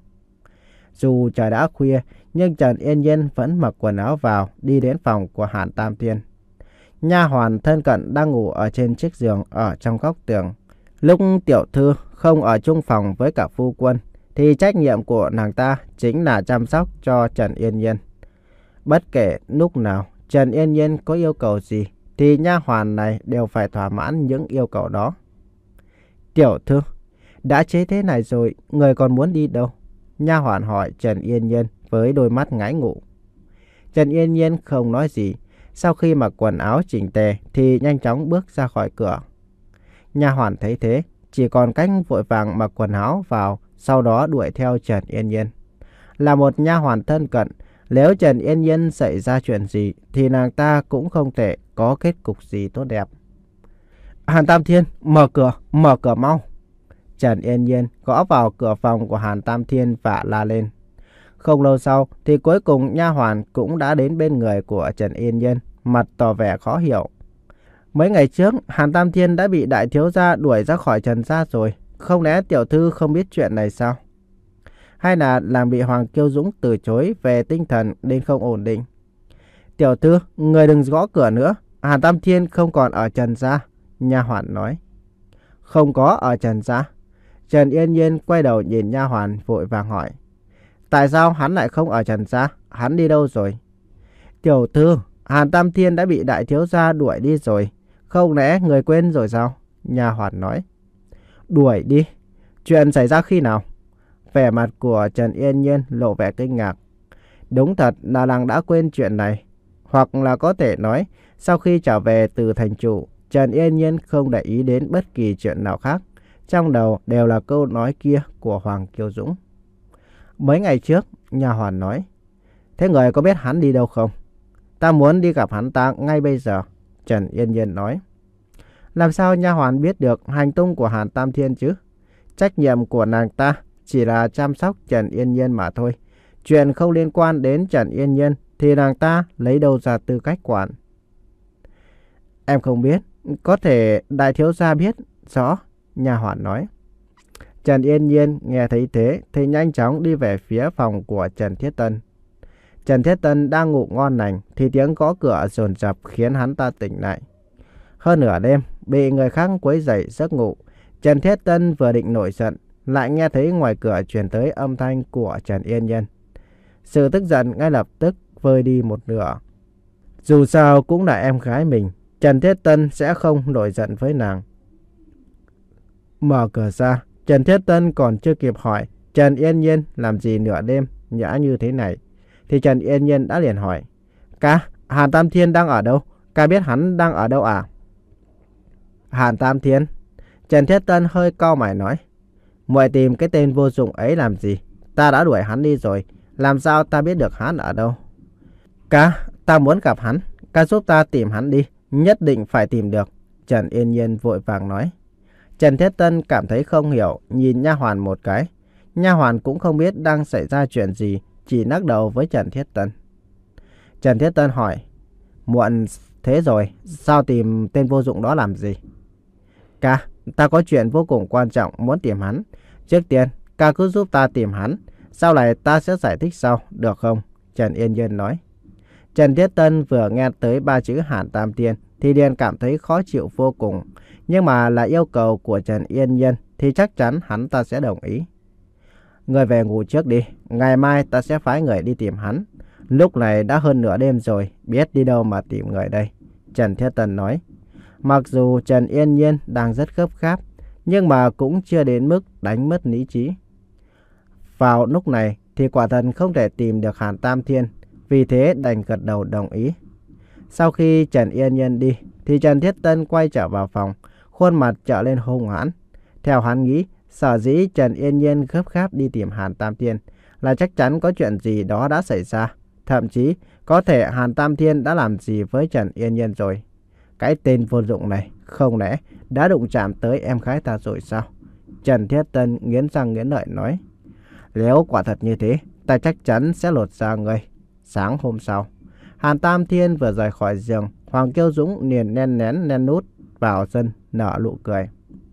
Dù trời đã khuya, nhưng Trần Yên Nhiên vẫn mặc quần áo vào đi đến phòng của Hàn Tam Thiên. Nha hoàn thân cận đang ngủ ở trên chiếc giường ở trong góc tường. Lúc tiểu thư không ở chung phòng với cả phu quân, thì trách nhiệm của nàng ta chính là chăm sóc cho Trần Yên Nhiên. Bất kể lúc nào Trần Yên Nhiên có yêu cầu gì, thì nha hoàn này đều phải thỏa mãn những yêu cầu đó. Tiểu thư, đã chế thế này rồi, người còn muốn đi đâu? Nha hoàn hỏi Trần Yên Nhiên với đôi mắt ngái ngủ. Trần Yên Nhiên không nói gì. Sau khi mặc quần áo chỉnh tề thì nhanh chóng bước ra khỏi cửa. Nha hoàn thấy thế, chỉ còn cách vội vàng mặc quần áo vào, sau đó đuổi theo Trần Yên Nhiên. Là một nha hoàn thân cận, nếu Trần Yên Nhiên xảy ra chuyện gì thì nàng ta cũng không thể có kết cục gì tốt đẹp. Hàn Tam Thiên, mở cửa, mở cửa mau. Trần Yên Nhiên gõ vào cửa phòng của Hàn Tam Thiên và la lên. Không lâu sau thì cuối cùng nha hoàn cũng đã đến bên người của Trần Yên Nhiên, mặt tỏ vẻ khó hiểu. Mấy ngày trước Hàn Tam Thiên đã bị đại thiếu gia đuổi ra khỏi Trần gia rồi, không lẽ tiểu thư không biết chuyện này sao? Hay là làm bị Hoàng Kiêu Dũng từ chối về tinh thần nên không ổn định? Tiểu thư, người đừng gõ cửa nữa, Hàn Tam Thiên không còn ở Trần gia. Nha hoàn nói. Không có ở Trần gia. Trần Yên Nhiên quay đầu nhìn nha hoàn vội vàng hỏi. Tại sao hắn lại không ở Trần gia? Hắn đi đâu rồi? Tiểu thư, Hàn Tam Thiên đã bị đại thiếu gia đuổi đi rồi. Không lẽ người quên rồi sao? Nha hoàn nói. Đuổi đi? Chuyện xảy ra khi nào? Vẻ mặt của Trần Yên Nhiên lộ vẻ kinh ngạc. Đúng thật là nàng đã quên chuyện này. Hoặc là có thể nói, sau khi trở về từ thành chủ, Trần Yên Nhiên không để ý đến bất kỳ chuyện nào khác. Trong đầu đều là câu nói kia của Hoàng Kiều Dũng. Mấy ngày trước, nha hoàn nói, thế người có biết hắn đi đâu không? Ta muốn đi gặp hắn ta ngay bây giờ, Trần Yên Nhiên nói. Làm sao nha hoàn biết được hành tung của Hàn Tam Thiên chứ? Trách nhiệm của nàng ta chỉ là chăm sóc Trần Yên Nhiên mà thôi. Chuyện không liên quan đến Trần Yên Nhiên thì nàng ta lấy đâu ra tư cách quản? Em không biết, có thể đại thiếu gia biết rõ, nha hoàn nói. Trần Yên Nhiên nghe thấy thế thì nhanh chóng đi về phía phòng của Trần Thiết Tân. Trần Thiết Tân đang ngủ ngon lành thì tiếng gõ cửa dồn dập khiến hắn ta tỉnh lại. Hơn nửa đêm, bị người khác quấy rầy giấc ngủ, Trần Thiết Tân vừa định nổi giận, lại nghe thấy ngoài cửa truyền tới âm thanh của Trần Yên Nhiên. Sự tức giận ngay lập tức vơi đi một nửa. Dù sao cũng là em gái mình, Trần Thiết Tân sẽ không nổi giận với nàng. Mở cửa ra, Trần Thiết Tân còn chưa kịp hỏi Trần Yên Nhiên làm gì nửa đêm nhã như thế này, thì Trần Yên Nhiên đã liền hỏi, ca, Hàn Tam Thiên đang ở đâu? Ca biết hắn đang ở đâu à? Hàn Tam Thiên? Trần Thiết Tân hơi cau mày nói, muội tìm cái tên vô dụng ấy làm gì? Ta đã đuổi hắn đi rồi, làm sao ta biết được hắn ở đâu? Ca, ta muốn gặp hắn, ca giúp ta tìm hắn đi, nhất định phải tìm được, Trần Yên Nhiên vội vàng nói. Trần Thiết Tân cảm thấy không hiểu, nhìn nha hoàn một cái. Nha hoàn cũng không biết đang xảy ra chuyện gì, chỉ lắc đầu với Trần Thiết Tân. Trần Thiết Tân hỏi, muộn thế rồi, sao tìm tên vô dụng đó làm gì? Ca, ta có chuyện vô cùng quan trọng muốn tìm hắn. Trước tiên, ca cứ giúp ta tìm hắn, sau này ta sẽ giải thích sau, được không? Trần Yên Nhiên nói. Trần Thiết Tân vừa nghe tới ba chữ Hàn Tam Thiên thì liền cảm thấy khó chịu vô cùng. Nhưng mà là yêu cầu của Trần Yên Nhiên thì chắc chắn hắn ta sẽ đồng ý. Người về ngủ trước đi, ngày mai ta sẽ phái người đi tìm hắn. Lúc này đã hơn nửa đêm rồi, biết đi đâu mà tìm người đây, Trần Thiết Tân nói. Mặc dù Trần Yên Nhiên đang rất gấp gáp, nhưng mà cũng chưa đến mức đánh mất lý trí. Vào lúc này thì quả thật không thể tìm được Hàn Tam Thiên, vì thế đành gật đầu đồng ý. Sau khi Trần Yên Nhiên đi, thì Trần Thiết Tân quay trở vào phòng, khuôn mặt trở lên hung hãn. Theo hắn nghĩ, sở dĩ Trần Yên Nhiên gấp gáp đi tìm Hàn Tam Thiên là chắc chắn có chuyện gì đó đã xảy ra. Thậm chí có thể Hàn Tam Thiên đã làm gì với Trần Yên Nhiên rồi. Cái tên vô dụng này không lẽ đã đụng chạm tới em gái ta rồi sao? Trần Thiết Tân nghiến răng nghiến lợi nói. Nếu quả thật như thế, ta chắc chắn sẽ lột da ngươi. Sáng hôm sau, Hàn Tam Thiên vừa rời khỏi giường, Hoàng Kiêu Dũng liền nen nén nen nút vào sân nở nụ cười.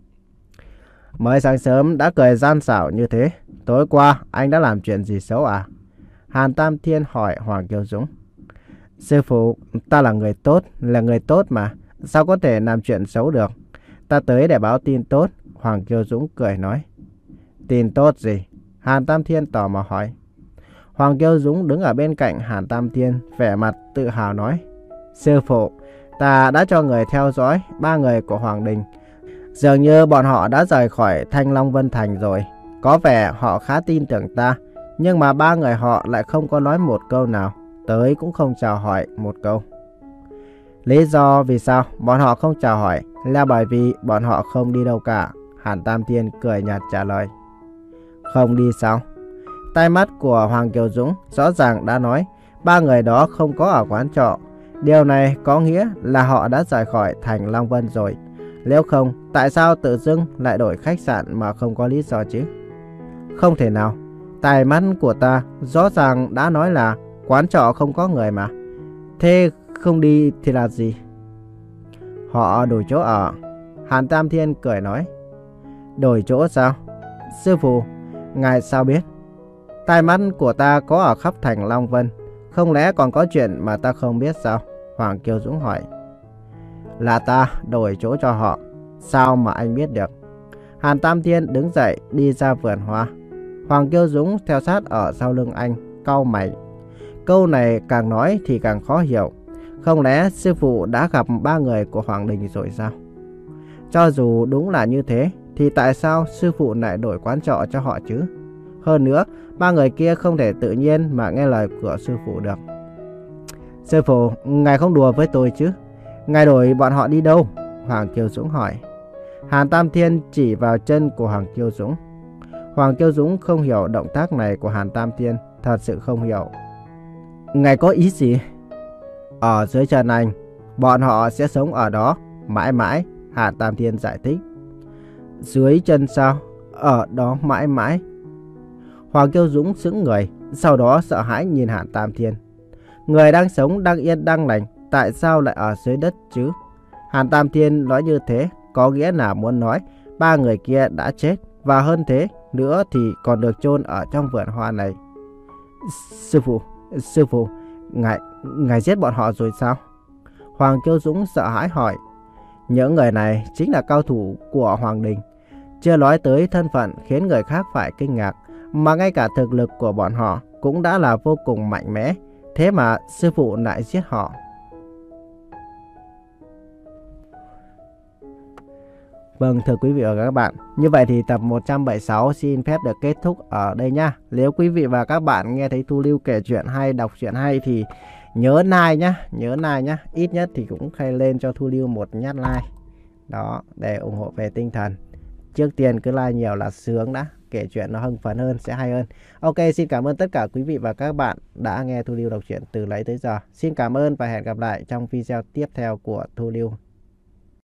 Mới sáng sớm đã cười gian xảo như thế, tối qua anh đã làm chuyện gì xấu à? Hàn Tam Thiên hỏi Hoàng Kiêu Dũng. Sư phụ, ta là người tốt, là người tốt mà, sao có thể làm chuyện xấu được? Ta tới để báo tin tốt, Hoàng Kiêu Dũng cười nói. Tin tốt gì? Hàn Tam Thiên tò mò hỏi. Hoàng Kiêu Dũng đứng ở bên cạnh Hàn Tam Thiên, vẻ mặt tự hào nói. Sư phụ, ta đã cho người theo dõi ba người của Hoàng Đình. Dường như bọn họ đã rời khỏi Thanh Long Vân Thành rồi. Có vẻ họ khá tin tưởng ta, nhưng mà ba người họ lại không có nói một câu nào, tới cũng không chào hỏi một câu. Lý do vì sao bọn họ không chào hỏi là bởi vì bọn họ không đi đâu cả, Hàn Tam Thiên cười nhạt trả lời. Không đi sao? Tai mắt của Hoàng Kiều Dũng rõ ràng đã nói ba người đó không có ở quán trọ. Điều này có nghĩa là họ đã rời khỏi thành Long Vân rồi. Nếu không, tại sao tự dưng lại đổi khách sạn mà không có lý do chứ? Không thể nào. Tai mắt của ta rõ ràng đã nói là quán trọ không có người mà. Thế không đi thì là gì? Họ đổi chỗ ở. Hàn Tam Thiên cười nói. Đổi chỗ sao? Sư phụ, ngài sao biết? Tai mắt của ta có ở khắp thành Long Vân. Không lẽ còn có chuyện mà ta không biết sao? Hoàng Kiều Dũng hỏi. Là ta đổi chỗ cho họ. Sao mà anh biết được? Hàn Tam Thiên đứng dậy đi ra vườn hoa. Hoàng Kiêu Dũng theo sát ở sau lưng anh, cau mày. Câu này càng nói thì càng khó hiểu. Không lẽ sư phụ đã gặp ba người của Hoàng Đình rồi sao? Cho dù đúng là như thế, thì tại sao sư phụ lại đổi quán trọ cho họ chứ? Hơn nữa, ba người kia không thể tự nhiên mà nghe lời của sư phụ được. Sư phụ, ngài không đùa với tôi chứ? Ngài đổi bọn họ đi đâu? Hoàng Kiều Dũng hỏi. Hàn Tam Thiên chỉ vào chân của Hoàng Kiều Dũng. Hoàng Kiều Dũng không hiểu động tác này của Hàn Tam Thiên, thật sự không hiểu. Ngài có ý gì? Ở dưới chân anh, bọn họ sẽ sống ở đó mãi mãi, Hàn Tam Thiên giải thích. Dưới chân sao? Ở đó mãi mãi. Hoàng Kiều Dũng sững người, sau đó sợ hãi nhìn Hàn Tam Thiên. Người đang sống, đang yên, đang lành, tại sao lại ở dưới đất chứ? Hàn Tam Thiên nói như thế, có nghĩa là muốn nói ba người kia đã chết, và hơn thế nữa thì còn được chôn ở trong vườn hoa này. Sư phụ, sư phụ, ngài, ngài giết bọn họ rồi sao? Hoàng Kiều Dũng sợ hãi hỏi. Những người này chính là cao thủ của Hoàng Đình. Chưa nói tới thân phận khiến người khác phải kinh ngạc, mà ngay cả thực lực của bọn họ cũng đã là vô cùng mạnh mẽ. Thế mà sư phụ lại giết họ. Vâng, thưa quý vị và các bạn, như vậy thì tập một trăm bảy mươi sáu xin phép được kết thúc ở đây nha. Nếu quý vị và các bạn nghe thấy Thu Lưu kể chuyện hay, đọc truyện hay thì nhớ like nhá, nhớ like nhá. Ít nhất thì cũng khai lên cho Thu Lưu một nhát like. Đó, để ủng hộ về tinh thần. Trước tiên cứ like nhiều là sướng đã, kể chuyện nó hưng phấn hơn, sẽ hay hơn. Ok, xin cảm ơn tất cả quý vị và các bạn đã nghe Thu Lưu đọc truyện từ lấy tới giờ. Xin cảm ơn và hẹn gặp lại trong video tiếp theo của Thu Lưu.